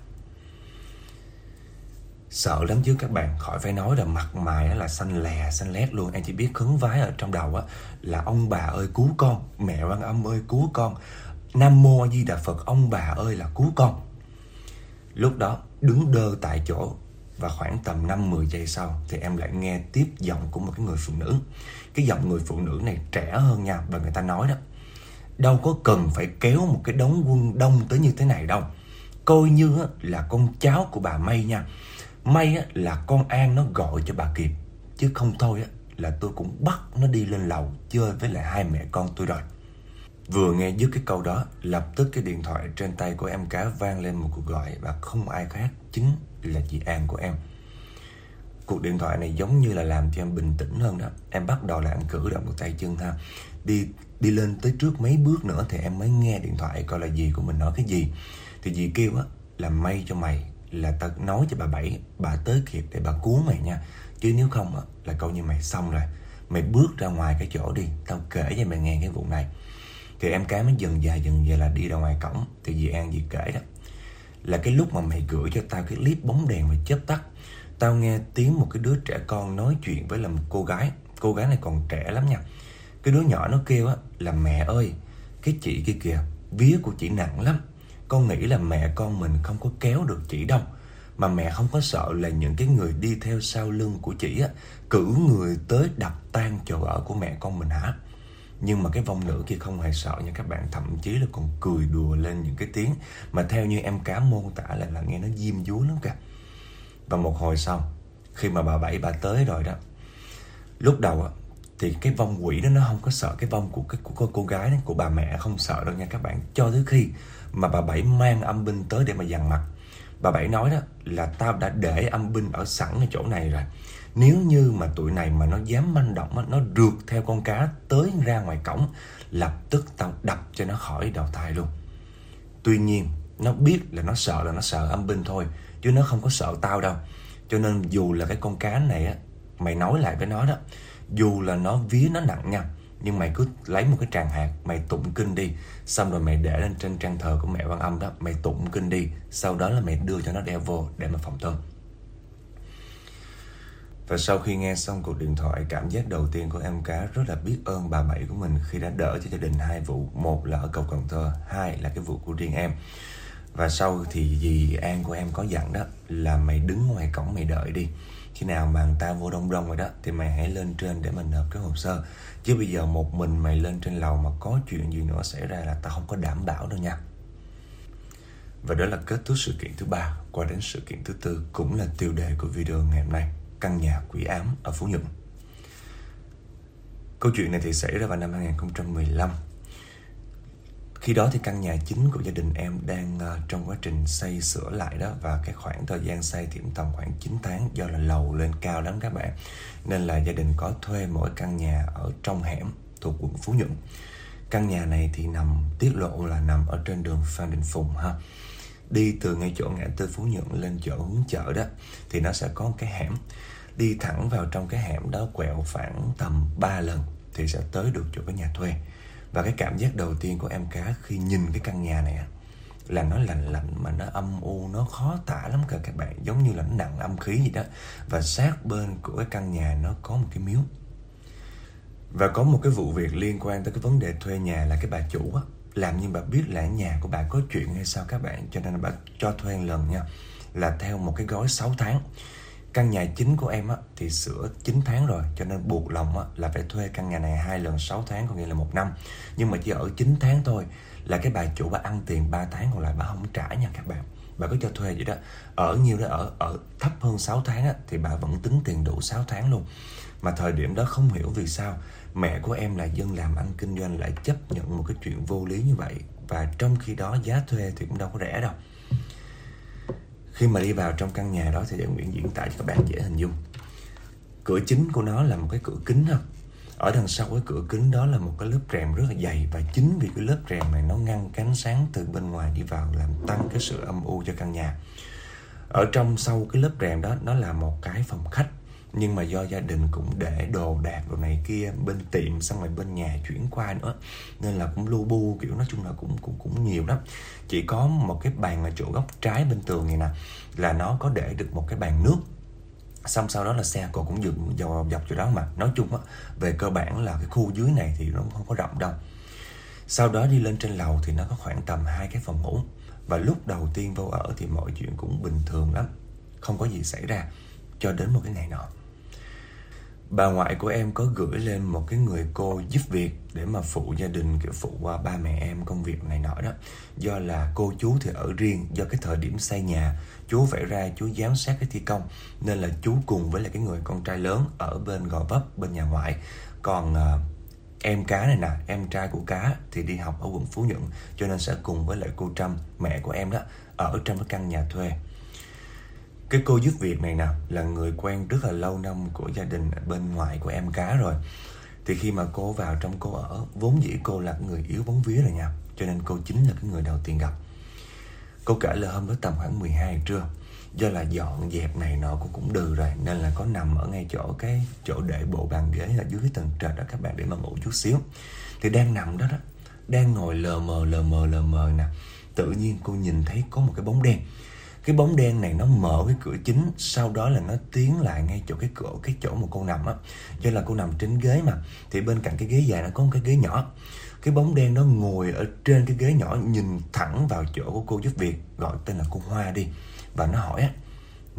A: Sợ lắm chứ các bạn, khỏi phải nói là mặt mày là xanh lè, xanh lét luôn. Em chỉ biết khấn vái ở trong đầu á là ông bà ơi cứu con, mẹ Quan Âm ơi cứu con, Nam Mô A Di Đà Phật, ông bà ơi là cứu con. Lúc đó đứng đơ tại chỗ. Và khoảng tầm năm mười giây sau thì em lại nghe tiếp giọng của một cái người phụ nữ. Cái giọng người phụ nữ này trẻ hơn nha. Và người ta nói đó: đâu có cần phải kéo một cái đống quân đông tới như thế này đâu. Coi như là con cháu của bà May nha. May là con An nó gọi cho bà kịp. Chứ không thôi là tôi cũng bắt nó đi lên lầu chơi với lại hai mẹ con tôi rồi. Vừa nghe dứt cái câu đó, lập tức cái điện thoại trên tay của em Cá vang lên một cuộc gọi. Và không ai khác chính là chị An của em. Cuộc điện thoại này giống như là làm cho em bình tĩnh hơn đó. Em bắt đầu là em cử động một tay chân ha. Đi đi lên tới trước mấy bước nữa thì em mới nghe điện thoại coi là dì của mình nói cái gì. Thì dì kêu á là may cho mày là tao nói cho bà Bảy, bà tới kịp để bà cứu mày nha. Chứ nếu không á là coi như mày xong rồi. Mày bước ra ngoài cái chỗ đi, tao kể cho mày nghe cái vụ này. Thì em Cá mới dần dà dần dà là đi ra ngoài cổng. Thì dì An dì kể đó là cái lúc mà mày gửi cho tao cái clip bóng đèn và chớp tắt, tao nghe tiếng một cái đứa trẻ con nói chuyện với là một cô gái. Cô gái này còn trẻ lắm nha. Cái đứa nhỏ nó kêu á là mẹ ơi, cái chị kia kìa, vía của chị nặng lắm. Con nghĩ là mẹ con mình không có kéo được chị đâu. mà mẹ không có sợ là những cái người đi theo sau lưng của chị á cử người tới đập tan chỗ ở của mẹ con mình hả? Nhưng mà cái vong nữ kia không hề sợ nha các bạn, thậm chí là còn cười đùa lên những cái tiếng mà theo như em Cá mô tả là, là nghe nó diêm dúa lắm kìa. Và một hồi sau, khi mà bà Bảy bà tới rồi đó, lúc đầu á thì cái vong quỷ đó nó không có sợ cái vong của cái của cô, cô gái đó, của bà mẹ không sợ đâu nha các bạn, cho tới khi mà bà Bảy mang âm binh tới để mà dằn mặt. Bà Bảy nói đó là tao đã để âm binh ở sẵn ở chỗ này rồi, nếu như mà tụi này mà nó dám manh động á, nó rượt theo con cá tới ra ngoài cổng, lập tức tao đập cho nó khỏi đầu thai luôn. Tuy nhiên nó biết là nó sợ là nó sợ âm binh thôi, chứ nó không có sợ tao đâu. Cho nên dù là cái con cá này á, mày nói lại với nó đó, dù là nó vía nó nặng nha, nhưng mày cứ lấy một cái tràng hạt, mày tụng kinh đi, xong rồi mày để lên trên trang thờ của mẹ Văn Âm đó, mày tụng kinh đi, sau đó là mày đưa cho nó đeo vô để mà phòng thân. Và sau khi nghe xong cuộc điện thoại, cảm giác đầu tiên của em Cá rất là biết ơn bà Bảy của mình khi đã đỡ cho gia đình hai vụ. Một là ở cầu Cần Thơ, hai là cái vụ của riêng em. Và sau thì dì An của em có dặn đó là mày đứng ngoài cổng mày đợi đi, khi nào mà người ta vô đông đông rồi đó thì mày hãy lên trên để mà nộp cái hồ sơ. Chứ bây giờ một mình mày lên trên lầu mà có chuyện gì nữa xảy ra là tao không có đảm bảo đâu nha. Và đó là kết thúc sự kiện thứ ba. Qua đến sự kiện thứ tư, cũng là tiêu đề của video ngày hôm nay: căn nhà quỷ ám ở Phú Nhuận. Câu chuyện này thì xảy ra vào năm hai không một lăm. Khi đó thì căn nhà chính của gia đình em đang uh, trong quá trình xây sửa lại đó, và cái khoảng thời gian xây thì tầm khoảng chín tháng, do là lầu lên cao lắm các bạn, nên là gia đình có thuê mỗi căn nhà ở trong hẻm thuộc quận Phú Nhuận. Căn nhà này thì nằm tiết lộ là nằm ở trên đường Phan Đình Phùng ha. Đi từ ngay chỗ ngã tư Phú Nhuận lên chỗ hướng chợ đó thì nó sẽ có một cái hẻm. Đi thẳng vào trong cái hẻm đó quẹo khoảng tầm ba lần thì sẽ tới được chỗ cái nhà thuê. Và cái cảm giác đầu tiên của em Cá khi nhìn cái căn nhà này là nó lạnh lạnh mà nó âm u, nó khó tả lắm cả các bạn, giống như là nó nặng âm khí gì đó. Và sát bên của cái căn nhà nó có một cái miếu. Và có một cái vụ việc liên quan tới cái vấn đề thuê nhà là cái bà chủ á, làm như bà biết là nhà của bà có chuyện hay sao các bạn, cho nên bà cho thuê một lần nha, là theo một cái gói sáu tháng. Căn nhà chính của em á thì sửa chín tháng rồi, cho nên buộc lòng á là phải thuê căn nhà này hai lần sáu tháng, có nghĩa là một năm. Nhưng mà chỉ ở chín tháng thôi là cái bà chủ bà ăn tiền ba tháng còn lại bà không trả nha các bạn. Bà cứ cho thuê vậy đó, ở nhiêu đó ở ở thấp hơn sáu tháng á thì bà vẫn tính tiền đủ sáu tháng luôn. Mà thời điểm đó không hiểu vì sao mẹ của em là dân làm ăn kinh doanh lại chấp nhận một cái chuyện vô lý như vậy. Và trong khi đó giá thuê thì cũng đâu có rẻ đâu. Khi mà đi vào trong căn nhà đó thì để Nguyễn diễn tả cho các bạn dễ hình dung. Cửa chính của nó là một cái cửa kính ha. Ở đằng sau cái cửa kính đó là một cái lớp rèm rất là dày, và chính vì cái lớp rèm này nó ngăn cái ánh sáng từ bên ngoài đi vào, làm tăng cái sự âm u cho căn nhà. Ở trong sau cái lớp rèm đó nó là một cái phòng khách, nhưng mà do gia đình cũng để đồ đạc đồ này kia bên tiệm, xong rồi bên nhà chuyển qua nữa, nên là cũng lu bu, kiểu nói chung là cũng cũng cũng nhiều lắm. Chỉ có một cái bàn ở chỗ góc trái bên tường này nè là nó có để được một cái bàn nước, xong sau đó là xe cộ cũng dựng dọc dọc chỗ đó. Mà nói chung á, về cơ bản là cái khu dưới này thì nó không có rộng đâu. Sau đó đi lên trên lầu thì nó có khoảng tầm hai cái phòng ngủ, và lúc đầu tiên vô ở thì mọi chuyện cũng bình thường lắm, không có gì xảy ra, cho đến một cái ngày nọ. Bà ngoại của em có gửi lên một cái người cô giúp việc để mà phụ gia đình, kiểu phụ qua ba mẹ em công việc này nọ đó. Do là cô chú thì ở riêng, do cái thời điểm xây nhà chú phải ra chú giám sát cái thi công, nên là chú cùng với lại cái người con trai lớn ở bên Gò Vấp, bên nhà ngoại. Còn uh, em Cá này nè, em trai của Cá thì đi học ở quận Phú Nhuận, cho nên sẽ cùng với lại cô Trâm, mẹ của em đó, ở trong cái căn nhà thuê. Cái cô giúp việc này nè là người quen rất là lâu năm của gia đình bên ngoài của em Cá rồi. Thì khi mà cô vào trong cô ở, vốn dĩ cô là người yếu bóng vía rồi nha, cho nên cô chính là cái người đầu tiên gặp. Cô kể là hôm đó tầm khoảng mười hai giờ trưa, do là dọn dẹp này nọ cô cũng đừ rồi, nên là có nằm ở ngay chỗ cái chỗ để bộ bàn ghế ở dưới cái tầng trệt đó các bạn, để mà ngủ chút xíu. Thì đang nằm đó đó, đang ngồi lờ mờ lờ mờ lờ mờ nè, tự nhiên cô nhìn thấy có một cái bóng đen. Cái bóng đen này nó mở cái cửa chính, sau đó là nó tiến lại ngay chỗ cái cửa, cái chỗ mà cô nằm á. Do là cô nằm trên ghế mà, thì bên cạnh cái ghế dài nó có một cái ghế nhỏ. Cái bóng đen nó ngồi ở trên cái ghế nhỏ, nhìn thẳng vào chỗ của cô giúp việc, gọi tên là cô Hoa đi. Và nó hỏi á,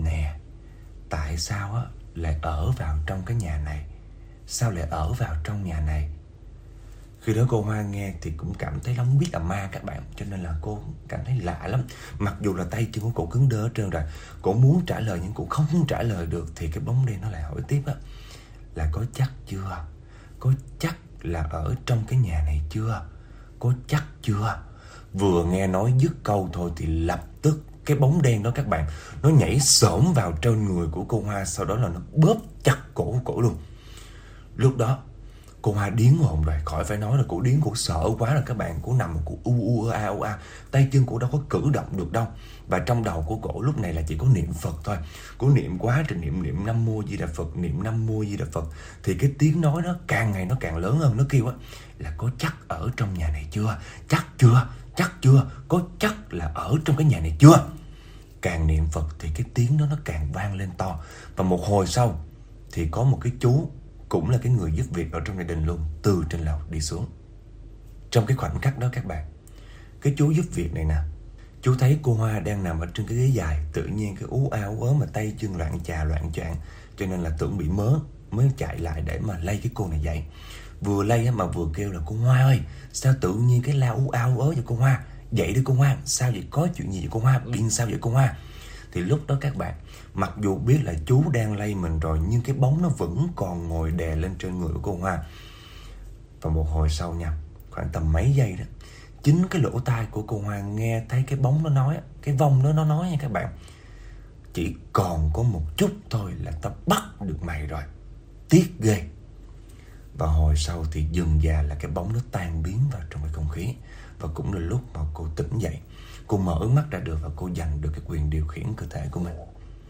A: Nè, tại sao á lại ở vào trong cái nhà này? Sao lại ở vào trong nhà này? Khi đó cô Hoa nghe thì cũng cảm thấy không biết là ma các bạn, cho nên là cô cảm thấy lạ lắm. Mặc dù là tay chân của cô cứng đơ hết trơn rồi, cô muốn trả lời nhưng cô không trả lời được. Thì cái bóng đen nó lại hỏi tiếp á, là có chắc chưa? Có chắc là ở trong cái nhà này chưa? Có chắc chưa? Vừa nghe nói dứt câu thôi thì lập tức cái bóng đen đó các bạn, nó nhảy xổm vào trên người của cô Hoa, sau đó là nó bóp chặt cổ của cổ luôn. Lúc đó cô Hoa điếng hồn rồi, khỏi phải nói là cô điếng, cô sợ quá rồi các bạn. Cô nằm cô u u a u a, tay chân cô đâu có cử động được đâu. Và trong đầu của cổ lúc này là chỉ có niệm Phật thôi. Cô niệm quá trời, niệm niệm Nam Mô Di Đà Phật, niệm Nam Mô Di Đà Phật. Thì cái tiếng nói nó càng ngày nó càng lớn hơn, nó kêu á là có chắc ở trong nhà này chưa? Chắc chưa? Chắc chưa? Có chắc là ở trong cái nhà này chưa? Càng niệm Phật thì cái tiếng đó nó càng vang lên to. Và một hồi sau thì có một cái chú, cũng là cái người giúp việc ở trong gia đình luôn, từ trên lầu đi xuống. Trong cái khoảnh khắc đó các bạn, cái chú giúp việc này nè, chú thấy cô Hoa đang nằm ở trên cái ghế dài, tự nhiên cái ú a ú ớ mà tay chân loạn trà loạn choạng, cho nên là tưởng bị mớ, mới chạy lại để mà lay cái cô này dậy. Vừa lay mà vừa kêu là cô Hoa ơi, sao tự nhiên cái la ú a ú ớ cho cô Hoa, dậy đi cô Hoa, sao vậy, có chuyện gì vậy cô Hoa, biên sao vậy cô Hoa? Thì lúc đó các bạn, mặc dù biết là chú đang lay mình rồi, nhưng cái bóng nó vẫn còn ngồi đè lên trên người của cô Hoa. Và một hồi sau nha, khoảng tầm mấy giây đó, chính cái lỗ tai của cô Hoa nghe thấy cái bóng nó nói, cái vong đó nó nói nha các bạn, chỉ còn có một chút thôi là tao bắt được mày rồi, tiếc ghê. Và hồi sau thì dần dà là cái bóng nó tan biến vào trong cái không khí. Và cũng là lúc mà cô tỉnh dậy, cô mở mắt ra được và cô giành được cái quyền điều khiển cơ thể của mình.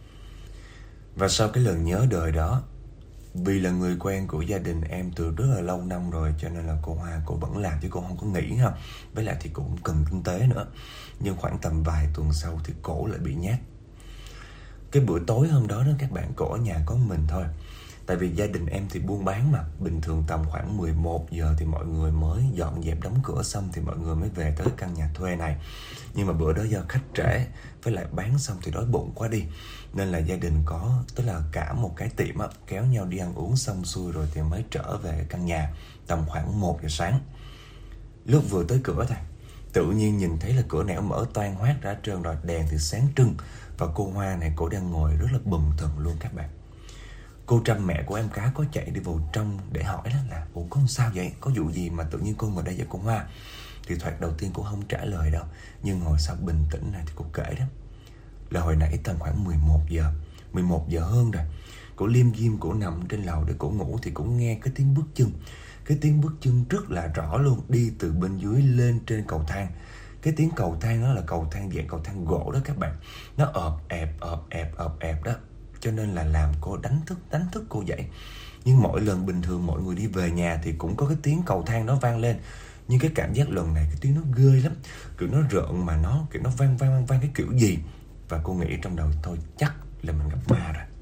A: Và sau cái lần nhớ đời đó, vì là người quen của gia đình em từ rất là lâu năm rồi, cho nên là cô Hoa cô vẫn làm chứ cô không có nghỉ ha. Với lại thì cô cũng cần kinh tế nữa. Nhưng khoảng tầm vài tuần sau thì cổ lại bị nhát. Cái bữa tối hôm đó đó các bạn, cổ ở nhà có mình thôi. Tại vì gia đình em thì buôn bán mà, bình thường tầm khoảng mười một giờ thì mọi người mới dọn dẹp đóng cửa xong thì mọi người mới về tới căn nhà thuê này. Nhưng mà bữa đó do khách trễ, với lại bán xong thì đói bụng quá đi, nên là gia đình có, tức là cả một cái tiệm á, kéo nhau đi ăn uống xong xuôi rồi thì mới trở về căn nhà tầm khoảng một giờ sáng. Lúc vừa tới cửa thôi, tự nhiên nhìn thấy là cửa nẻo mở toang hoác ra trơn rồi, đèn thì sáng trưng. Và cô Hoa này cổ đang ngồi rất là bừng tỉnh luôn các bạn. Cô Trâm, mẹ của em cá, có chạy đi vào trong để hỏi là, là ủa có sao vậy? Có vụ gì mà tự nhiên cô ngồi đây vậy cô Hoa? Thì thoạt đầu tiên cô không trả lời đâu, nhưng hồi sau bình tĩnh này thì cô kể đó, là hồi nãy tầm khoảng mười một giờ, mười một giờ hơn rồi, cô liêm diêm cổ nằm trên lầu để cổ ngủ thì cũng nghe cái tiếng bước chân. Cái tiếng bước chân rất là rõ luôn, đi từ bên dưới lên trên cầu thang. Cái tiếng cầu thang đó là cầu thang dạng cầu thang gỗ đó các bạn, nó ọp ẹp ọp ẹp ọp ẹp đó, cho nên là làm cô đánh thức đánh thức cô dậy. Nhưng mỗi lần bình thường mọi người đi về nhà thì cũng có cái tiếng cầu thang đó vang lên, nhưng cái cảm giác lần này cái tiếng nó ghê lắm, kiểu nó rợn mà nó kiểu nó vang vang vang vang cái kiểu gì. Và cô nghĩ trong đầu thôi chắc là mình gặp ma rồi.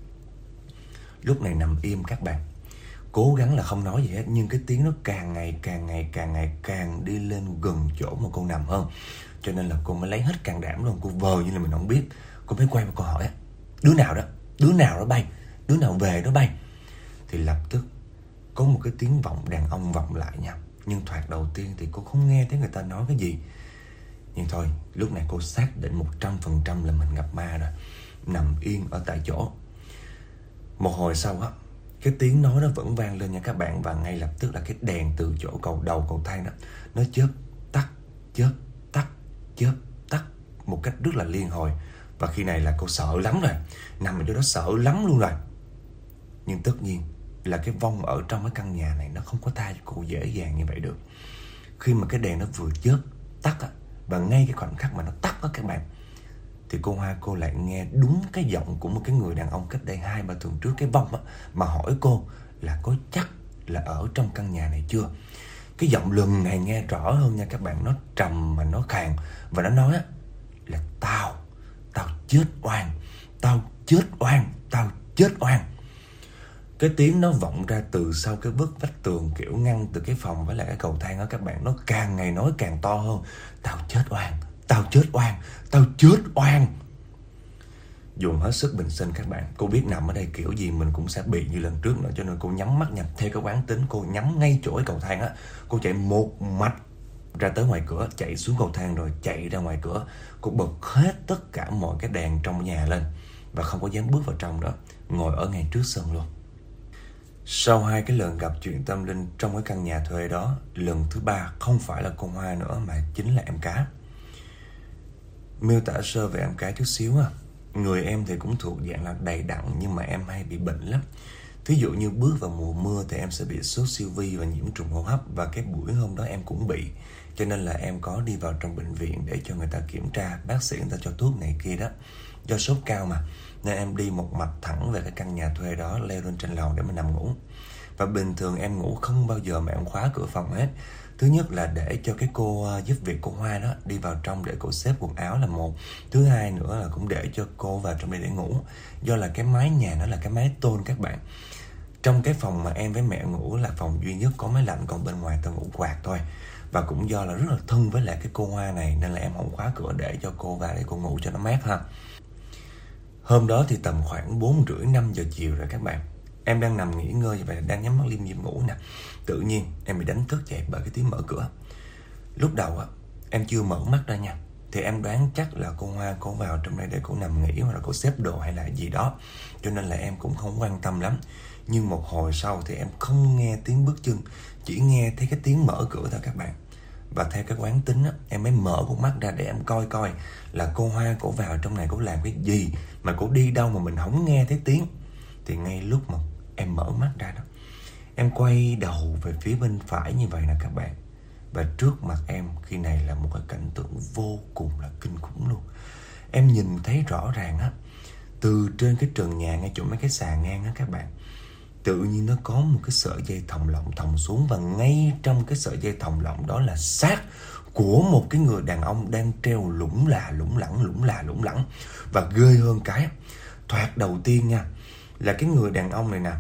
A: Lúc này nằm im các bạn, cố gắng là không nói gì hết, nhưng cái tiếng nó càng ngày càng ngày càng ngày càng đi lên gần chỗ mà cô nằm hơn. Cho nên là cô mới lấy hết can đảm luôn, cô vờ như là mình không biết. Cô mới quay vào cô hỏi, đứa nào đó, đứa nào đó bay, đứa nào về đó bay. Thì lập tức có một cái tiếng vọng đàn ông vọng lại nha. Nhưng thoạt đầu tiên thì cô không nghe thấy người ta nói cái gì. Nhưng thôi, lúc này cô xác định một trăm phần trăm là mình gặp ma rồi. Nằm yên ở tại chỗ. Một hồi sau á, cái tiếng nói nó vẫn vang lên nha các bạn. Và ngay lập tức là cái đèn từ chỗ cầu đầu cầu thang đó, nó chớp tắt, chớp tắt, chớp tắt một cách rất là liên hồi. Và khi này là cô sợ lắm rồi, nằm ở chỗ đó sợ lắm luôn rồi. Nhưng tất nhiên là cái vong ở trong cái căn nhà này nó không có tha cho cô dễ dàng như vậy được. Khi mà cái đèn nó vừa chớp tắt á, và ngay cái khoảnh khắc mà nó tắt á các bạn, thì cô Hoa cô lại nghe đúng cái giọng của một cái người đàn ông cách đây hai ba tuần trước, cái vong á, mà hỏi cô là có chắc là ở trong căn nhà này chưa. Cái giọng lần này nghe rõ hơn nha các bạn, nó trầm mà nó khàn. Và nó nói á là tao, tao chết oan, tao chết oan, tao chết oan. Cái tiếng nó vọng ra từ sau cái bức vách tường kiểu ngăn từ cái phòng với lại cái cầu thang đó các bạn, nó càng ngày nói càng to hơn. Tao chết oan, tao chết oan, tao chết oan. dùng hết sức bình sinh các bạn. Cô biết nằm ở đây kiểu gì mình cũng sẽ bị như lần trước nữa, cho nên cô nhắm mắt nha. Theo cái quán tính, cô nhắm ngay chỗ cái cầu thang á. Cô chạy một mạch ra tới ngoài cửa, chạy xuống cầu thang rồi chạy ra ngoài cửa. Cô bật hết tất cả mọi cái đèn trong nhà lên và không có dám bước vào trong đó, ngồi ở ngay trước sân luôn. Sau hai cái lần gặp chuyện tâm linh trong cái căn nhà thuê đó, lần thứ ba không phải là cô Hoa nữa mà chính là em Cá. Miêu tả sơ về em Cá chút xíu à. Người em thì cũng thuộc dạng là đầy đặn, nhưng mà em hay bị bệnh lắm. Ví dụ như bước vào mùa mưa thì em sẽ bị sốt siêu vi và nhiễm trùng hô hấp. Và cái buổi hôm đó em cũng bị, cho nên là em có đi vào trong bệnh viện để cho người ta kiểm tra. Bác sĩ người ta cho thuốc này kia đó. Do sốt cao mà, nên em đi một mạch thẳng về cái căn nhà thuê đó, leo lên trên lầu để mà nằm ngủ. Và bình thường em ngủ không bao giờ mà em khóa cửa phòng hết. Thứ nhất là để cho cái cô giúp việc cô Hoa đó đi vào trong để cô xếp quần áo là một. Thứ hai nữa là cũng để cho cô vào trong đây để ngủ. Do là cái mái nhà nó là cái mái tôn các bạn. Trong cái phòng mà em với mẹ ngủ là phòng duy nhất có máy lạnh, còn bên ngoài tao ngủ quạt thôi. Và cũng do là rất là thân với lại cái cô Hoa này nên là em không khóa cửa để cho cô vào để cô ngủ cho nó mát ha. Hôm đó thì tầm khoảng bốn rưỡi năm giờ chiều rồi các bạn. Em đang nằm nghỉ ngơi và đang nhắm mắt liêm diêm ngủ nè. Tự nhiên em bị đánh thức dậy bởi cái tiếng mở cửa. Lúc đầu á, em chưa mở mắt ra nha, thì em đoán chắc là cô Hoa cô vào trong đây để cô nằm nghỉ hoặc là cô xếp đồ hay là gì đó, cho nên là em cũng không quan tâm lắm. Nhưng một hồi sau thì em không nghe tiếng bước chân, chỉ nghe thấy cái tiếng mở cửa thôi các bạn. Và theo cái quán tính á, em mới mở con mắt ra để em coi coi là cô Hoa cổ vào trong này cổ làm cái gì, mà cổ đi đâu mà mình không nghe thấy tiếng. Thì ngay lúc mà em mở mắt ra đó, em quay đầu về phía bên phải như vậy nè các bạn. Và trước mặt em khi này là một cái cảnh tượng vô cùng là kinh khủng luôn. Em nhìn thấy rõ ràng á, từ trên cái trần nhà ngay chỗ mấy cái xà ngang á các bạn, tự nhiên nó có một cái sợi dây thòng lọng thòng xuống. Và ngay trong cái sợi dây thòng lọng đó là xác của một cái người đàn ông đang treo lủng là lủng lẳng lủng là lủng lẳng. Và ghê hơn cái thoạt đầu tiên nha, là cái người đàn ông này nè,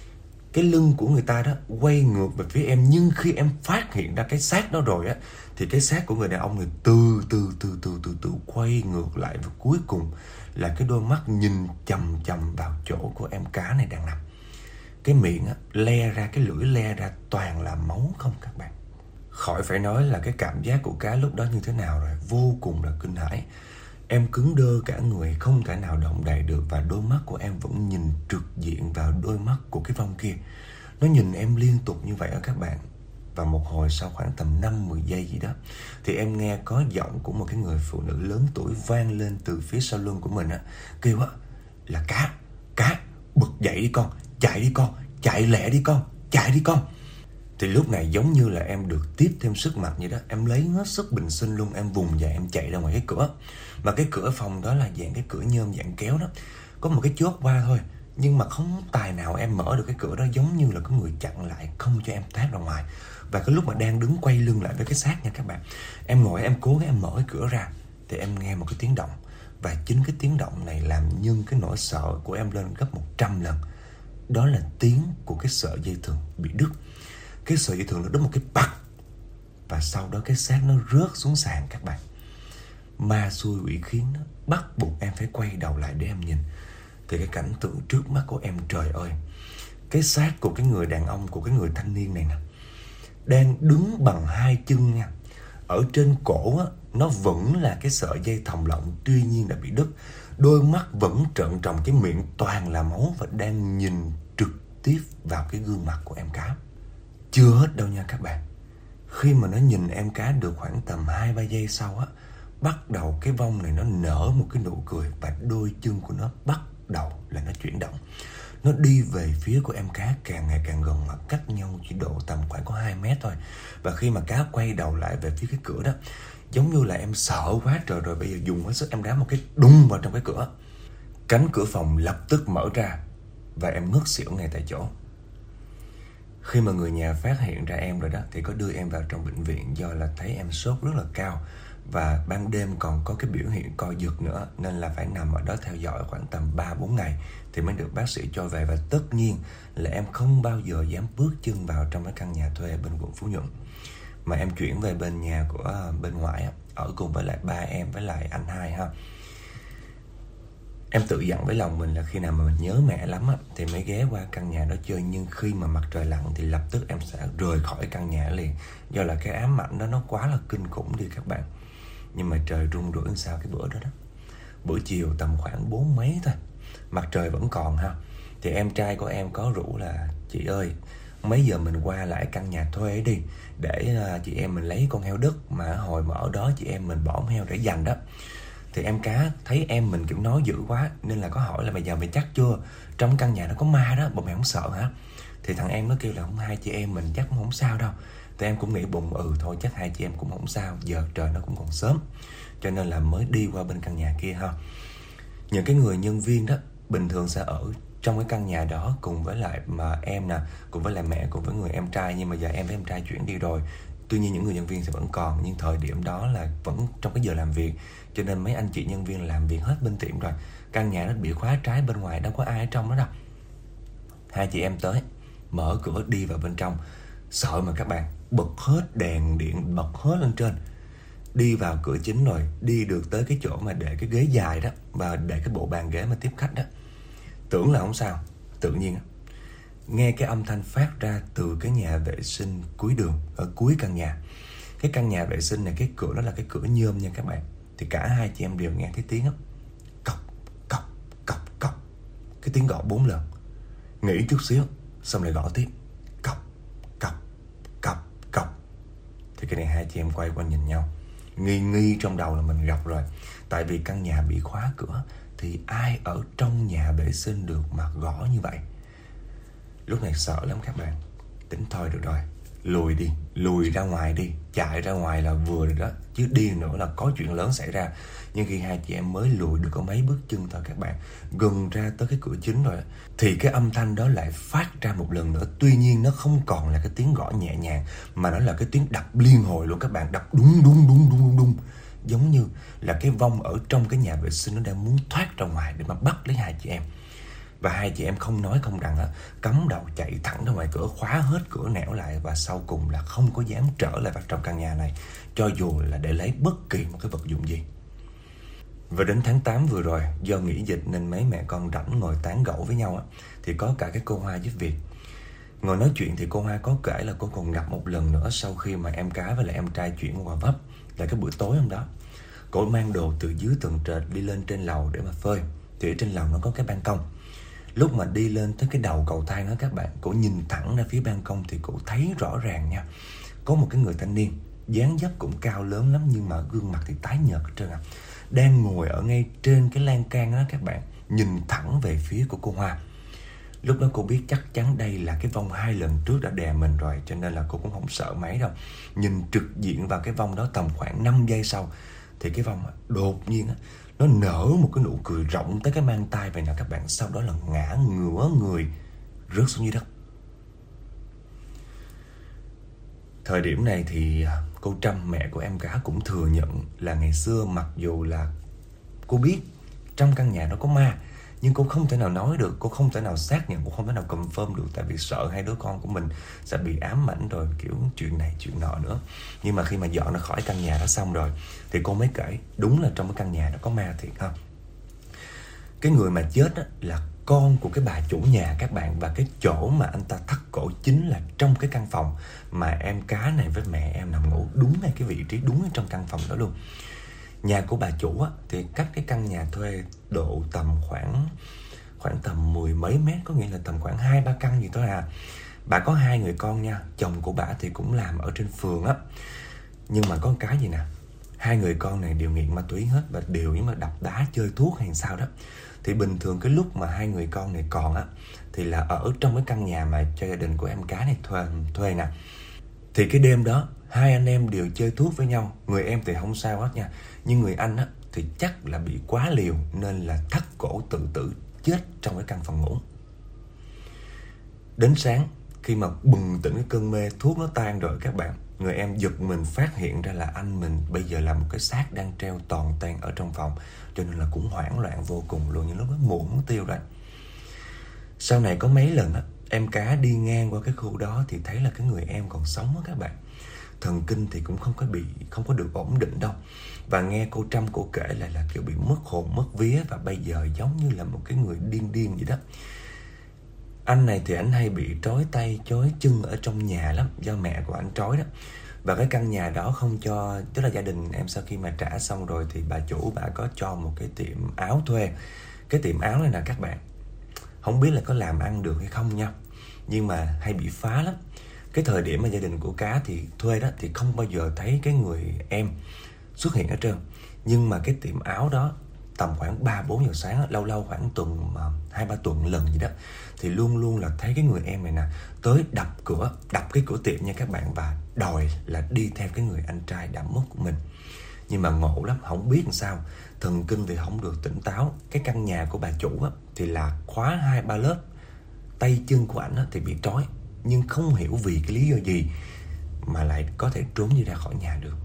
A: cái lưng của người ta đó quay ngược về phía em. Nhưng khi em phát hiện ra cái xác đó rồi á, thì cái xác của người đàn ông này từ từ từ từ từ từ quay ngược lại. Và cuối cùng là cái đôi mắt nhìn chằm chằm vào chỗ của em Cá này đang nằm. Cái miệng á, le ra, cái lưỡi le ra toàn là máu không các bạn. Khỏi phải nói là cái cảm giác của Cá lúc đó như thế nào rồi. Vô cùng là kinh hãi. Em cứng đơ cả người, không thể nào động đậy được. Và đôi mắt của em vẫn nhìn trực diện vào đôi mắt của cái vong kia. Nó nhìn em liên tục như vậy đó các bạn. Và một hồi sau khoảng tầm năm mười giây gì đó, thì em nghe có giọng của một cái người phụ nữ lớn tuổi vang lên từ phía sau lưng của mình á, kêu á là Cá, Cá, bật dậy đi con, chạy đi con, chạy lẹ đi con, chạy đi con. Thì lúc này giống như là em được tiếp thêm sức mạnh vậy đó. Em lấy hết sức bình sinh luôn. Em vùng dậy em chạy ra ngoài cái cửa. Mà cái cửa phòng đó là dạng cái cửa nhôm dạng kéo đó, có một cái chốt qua thôi. Nhưng mà không tài nào em mở được cái cửa đó, giống như là có người chặn lại không cho em thoát ra ngoài. Và cái lúc mà đang đứng quay lưng lại với cái xác nha các bạn, em ngồi em cố gắng em mở cái cửa ra, thì em nghe một cái tiếng động. Và chính cái tiếng động này làm nhân cái nỗi sợ của em lên gấp một trăm lần. Đó là tiếng của cái sợi dây thừng bị đứt. Cái sợi dây thừng nó đứt một cái bật, và sau đó cái xác nó rớt xuống sàn các bạn. Ma xui quỷ khiến đó, bắt buộc em phải quay đầu lại để em nhìn. Thì cái cảnh tượng trước mắt của em, trời ơi, cái xác của cái người đàn ông, của cái người thanh niên này nè, đang đứng bằng hai chân nha. Ở trên cổ á, nó vẫn là cái sợi dây thòng lọng, tuy nhiên đã bị đứt. Đôi mắt vẫn trợn tròn, cái miệng toàn là máu, và đang nhìn trực tiếp vào cái gương mặt của em Cá. Chưa hết đâu nha các bạn. Khi mà nó nhìn em Cá được khoảng tầm hai ba giây sau á, bắt đầu cái vong này nó nở một cái nụ cười. Và đôi chân của nó bắt đầu là nó chuyển động. Nó đi về phía của em Cá càng ngày càng gần, mà cách nhau chỉ độ tầm khoảng có hai mét thôi. Và khi mà Cá quay đầu lại về phía cái cửa đó, giống như là em sợ quá trời rồi, bây giờ dùng hết sức em đá một cái đùng vào trong cái cửa. Cánh cửa phòng lập tức mở ra, và em ngất xỉu ngay tại chỗ. Khi mà người nhà phát hiện ra em rồi đó, thì có đưa em vào trong bệnh viện, do là thấy em sốt rất là cao. Và ban đêm còn có cái biểu hiện co giật nữa, nên là phải nằm ở đó theo dõi khoảng tầm ba bốn ngày thì mới được bác sĩ cho về. Và tất nhiên là em không bao giờ dám bước chân vào trong cái căn nhà thuê bên quận Phú Nhuận, mà em chuyển về bên nhà của bên ngoại, ở cùng với lại ba em với lại anh hai ha. Em tự dặn với lòng mình là khi nào mà mình nhớ mẹ lắm á, thì mới ghé qua căn nhà đó chơi. Nhưng khi mà mặt trời lặn thì lập tức em sẽ rời khỏi căn nhà liền. Do là cái ám ảnh đó nó quá là kinh khủng đi các bạn. Nhưng mà trời rung rủi sao cái bữa đó đó. Buổi chiều tầm khoảng bốn mấy thôi, mặt trời vẫn còn ha. Thì em trai của em có rủ là: chị ơi, mấy giờ mình qua lại căn nhà thuê đi, để chị em mình lấy con heo đất mà hồi mà ở đó chị em mình bỏ heo để dành đó. Thì em cá thấy em mình kiểu nói dữ quá, nên là có hỏi là: bây giờ mày chắc chưa, trong căn nhà nó có ma đó, bọn mày không sợ hả? Thì thằng em nó kêu là: không, hai chị em mình chắc cũng không sao đâu. Thì em cũng nghĩ bụng ừ thôi chắc hai chị em cũng không sao, giờ trời nó cũng còn sớm, cho nên là mới đi qua bên căn nhà kia ha. Những cái người nhân viên đó bình thường sẽ ở trong cái căn nhà đó cùng với lại mà em nè, cùng với lại mẹ, cùng với người em trai. Nhưng mà giờ em với em trai chuyển đi rồi. Tuy nhiên những người nhân viên sẽ vẫn còn, nhưng thời điểm đó là vẫn trong cái giờ làm việc, cho nên mấy anh chị nhân viên làm việc hết bên tiệm rồi. Căn nhà nó bị khóa trái bên ngoài, đâu có ai ở trong đó đâu. Hai chị em tới, mở cửa đi vào bên trong. Sợ mà các bạn, bật hết đèn điện, bật hết lên trên. Đi vào cửa chính rồi, đi được tới cái chỗ mà để cái ghế dài đó, và để cái bộ bàn ghế mà tiếp khách đó. Tưởng là không sao, tự nhiên nghe cái âm thanh phát ra từ cái nhà vệ sinh cuối đường, ở cuối căn nhà. Cái căn nhà vệ sinh này, cái cửa đó là cái cửa nhôm nha các bạn. Thì cả hai chị em đều nghe cái tiếng đó, cọc, cọc, cọc, cọc. Cái tiếng gõ bốn lần. Nghỉ chút xíu, xong lại gõ tiếp, cọc, cọc, cọc, cọc. Thì cái này hai chị em quay qua nhìn nhau. Nghi nghi trong đầu là mình gặp rồi. Tại vì căn nhà bị khóa cửa, thì ai ở trong nhà vệ sinh được mà gõ như vậy? Lúc này sợ lắm các bạn. Tính thôi được rồi, lùi đi, lùi ra ngoài đi, chạy ra ngoài là vừa rồi đó, chứ đi nữa là có chuyện lớn xảy ra. Nhưng khi hai chị em mới lùi được có mấy bước chân thôi các bạn, gần ra tới cái cửa chính rồi, thì cái âm thanh đó lại phát ra một lần nữa. Tuy nhiên nó không còn là cái tiếng gõ nhẹ nhàng, mà nó là cái tiếng đập liên hồi luôn các bạn. Đập đung đung đung đung đung, giống như là cái vong ở trong cái nhà vệ sinh nó đang muốn thoát ra ngoài để mà bắt lấy hai chị em. Và hai chị em không nói không rằng á, cắm đầu chạy thẳng ra ngoài cửa, khóa hết cửa nẻo lại, và sau cùng là không có dám trở lại vào trong căn nhà này, cho dù là để lấy bất kỳ một cái vật dụng gì. Và đến tháng tám vừa rồi, do nghỉ dịch nên mấy mẹ con rảnh ngồi tán gẫu với nhau á, thì có cả cái cô Hoa giúp việc. Ngồi nói chuyện thì cô Hoa có kể là cô còn gặp một lần nữa sau khi mà em cá với lại em trai chuyển qua vấp, là cái buổi tối hôm đó. Cô mang đồ từ dưới tầng trệt đi lên trên lầu để mà phơi. Thì ở trên lầu nó có cái ban công. Lúc mà đi lên tới cái đầu cầu thang đó các bạn, cô nhìn thẳng ra phía ban công thì cô thấy rõ ràng nha, có một cái người thanh niên, dáng dấp cũng cao lớn lắm, nhưng mà gương mặt thì tái nhợt hết trơn à, đang ngồi ở ngay trên cái lan can đó các bạn, nhìn thẳng về phía của cô Hoa. Lúc đó cô biết chắc chắn đây là cái vong hai lần trước đã đè mình rồi, cho nên là cô cũng không sợ mấy đâu. Nhìn trực diện vào cái vong đó tầm khoảng năm giây sau, thì cái vong đột nhiên á, nó nở một cái nụ cười rộng tới cái mang tay vậy nè các bạn. Sau đó là ngã ngửa người rớt xuống dưới đất. Thời điểm này thì cô Trâm, mẹ của em cá, cũng thừa nhận là ngày xưa mặc dù là cô biết trong căn nhà đó có ma, nhưng cô không thể nào nói được, cô không thể nào xác nhận, cô không thể nào confirm được, tại vì sợ hai đứa con của mình sẽ bị ám ảnh rồi kiểu chuyện này chuyện nọ nữa. Nhưng mà khi mà dọn ra khỏi căn nhà đó xong rồi thì cô mới kể đúng là trong cái căn nhà đó có ma thiệt ha. Cái người mà chết á, là con của cái bà chủ nhà các bạn, và cái chỗ mà anh ta thắt cổ chính là trong cái căn phòng mà em cá này với mẹ em nằm ngủ, đúng ngay cái vị trí đúng ở trong căn phòng đó luôn. Nhà của bà chủ á, thì cách cái căn nhà thuê độ tầm khoảng khoảng tầm mười mấy mét, có nghĩa là tầm khoảng hai ba căn gì thôi à. Bà có hai người con nha, chồng của bà thì cũng làm ở trên phường á. Nhưng mà có cái gì nè, hai người con này đều nghiện ma túy hết, và đều nhưng mà đập đá chơi thuốc hay sao đó. Thì bình thường cái lúc mà hai người con này còn á, thì là ở trong cái căn nhà mà cho gia đình của em cá này thuê, thuê nè. Thì cái đêm đó hai anh em đều chơi thuốc với nhau. Người em thì không sao hết nha, nhưng người anh á thì chắc là bị quá liều nên là thắt cổ tự tử chết trong cái căn phòng ngủ. Đến sáng khi mà bừng tỉnh cái cơn mê, thuốc nó tan rồi các bạn, người em giật mình phát hiện ra là anh mình bây giờ là một cái xác đang treo toàn tan ở trong phòng, cho nên là cũng hoảng loạn vô cùng luôn. Nhưng lúc đó muộn mất tiêu rồi. Sau này có mấy lần á, em cá đi ngang qua cái khu đó thì thấy là cái người em còn sống á các bạn. thần kinh thì cũng không có bị không có được ổn định đâu. Và nghe cô Trâm cô kể lại là kiểu bị mất hồn mất vía, và bây giờ giống như là một cái người điên điên vậy đó. Anh này thì anh hay bị trói tay trói chân ở trong nhà lắm, do mẹ của anh trói đó. Và cái căn nhà đó không cho, tức là gia đình em sau khi mà trả xong rồi thì bà chủ bà có cho một cái tiệm áo thuê. Cái tiệm áo này nè các bạn, không biết là có làm ăn được hay không nha, nhưng mà hay bị phá lắm. Cái thời điểm mà gia đình của Cá thì thuê đó thì không bao giờ thấy cái người em xuất hiện hết trơn. Nhưng mà cái tiệm áo đó tầm khoảng ba bốn giờ sáng, lâu lâu khoảng tuần hai ba tuần lần gì đó, thì luôn luôn là thấy cái người em này nè tới đập cửa, đập cái cửa tiệm nha các bạn, và đòi là đi theo cái người anh trai đã mất của mình. Nhưng mà ngộ lắm, không biết làm sao, thần kinh thì không được tỉnh táo. Cái căn nhà của bà chủ á, thì là khóa hai ba lớp, tay chân của ảnh á, thì bị trói, nhưng không hiểu vì cái lý do gì mà lại có thể trốn đi ra khỏi nhà được.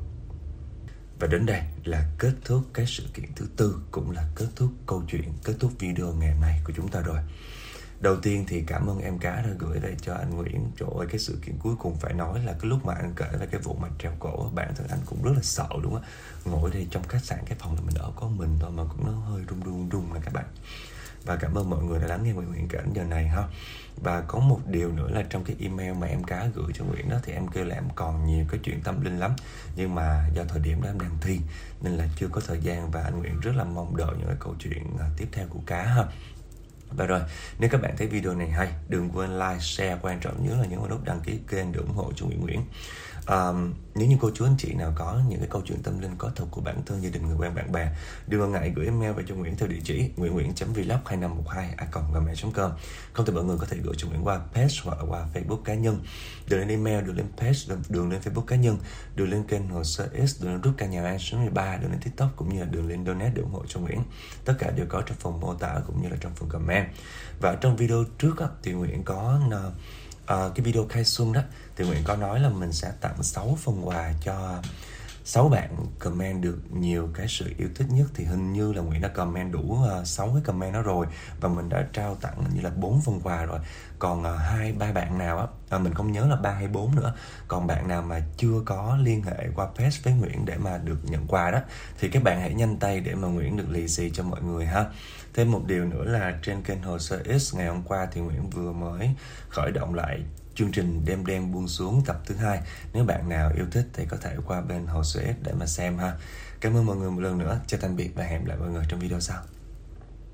A: Và đến đây là kết thúc cái sự kiện thứ tư, cũng là kết thúc câu chuyện, kết thúc video ngày hôm nay của chúng ta rồi. Đầu tiên thì cảm ơn em Cá đã gửi về cho anh Nguyễn. Trời ơi, cái sự kiện cuối cùng phải nói là cái lúc mà anh kể về cái vụ mà treo cổ, bản thân anh cũng rất là sợ đúng không? Ngồi đây trong khách sạn, cái phòng là mình ở có mình thôi mà cũng nó hơi run run run nè các bạn. Và cảm ơn mọi người đã lắng nghe Nguyễn Nguyễn kể đến giờ này ha. Và có một điều nữa là trong cái email mà em Cá gửi cho Nguyễn đó, thì em kêu là em còn nhiều cái chuyện tâm linh lắm, nhưng mà do thời điểm đó em đang thi nên là chưa có thời gian, và anh Nguyễn rất là mong đợi những cái câu chuyện tiếp theo của Cá ha. Và rồi, nếu các bạn thấy video này hay, đừng quên like, share, quan trọng nhớ là nhấn vào nút đăng ký kênh để ủng hộ cho Nguyễn Nguyễn. Um, nếu như cô chú anh chị nào có những cái câu chuyện tâm linh có thật của bản thân, gia đình, người quen, bạn bè, đừng ngần ngại gửi email về cho Nguyễn theo địa chỉ nguyễn nguyễn chấm vlog hai năm một hai a còng gmail chấm com. Không thì mọi người có thể gửi cho Nguyễn qua page hoặc là qua Facebook cá nhân. Đường lên email, đường lên page, đường, đường lên Facebook cá nhân, đường lên kênh Hồ Sơ X, đường lên Rút Ca Nhà An số mười ba, đường lên TikTok cũng như là đường lên donate để ủng hộ cho Nguyễn. Tất cả đều có trong phần mô tả cũng như là trong phần comment. Và trong video trước á, thì Nguyễn có uh, Uh, cái video khai xuân đó thì Nguyễn có nói là mình sẽ tặng sáu phần quà cho sáu bạn comment được nhiều cái sự yêu thích nhất. Thì hình như là Nguyễn đã comment đủ uh, sáu cái comment đó rồi, và mình đã trao tặng như là bốn phần quà rồi. Còn hai uh, ba bạn nào á, uh, mình không nhớ là ba hay bốn nữa, còn bạn nào mà chưa có liên hệ qua page với Nguyễn để mà được nhận quà đó, thì các bạn hãy nhanh tay để mà Nguyễn được lì xì cho mọi người ha. Thêm một điều nữa là trên kênh Hồ Sơ X ngày hôm qua thì Nguyễn vừa mới khởi động lại chương trình Đêm Đen Buông Xuống tập thứ hai. Nếu bạn nào yêu thích thì có thể qua bên Hồ Sơ X để mà xem ha. Cảm ơn mọi người một lần nữa. Chào tạm biệt và hẹn gặp lại mọi người trong video sau.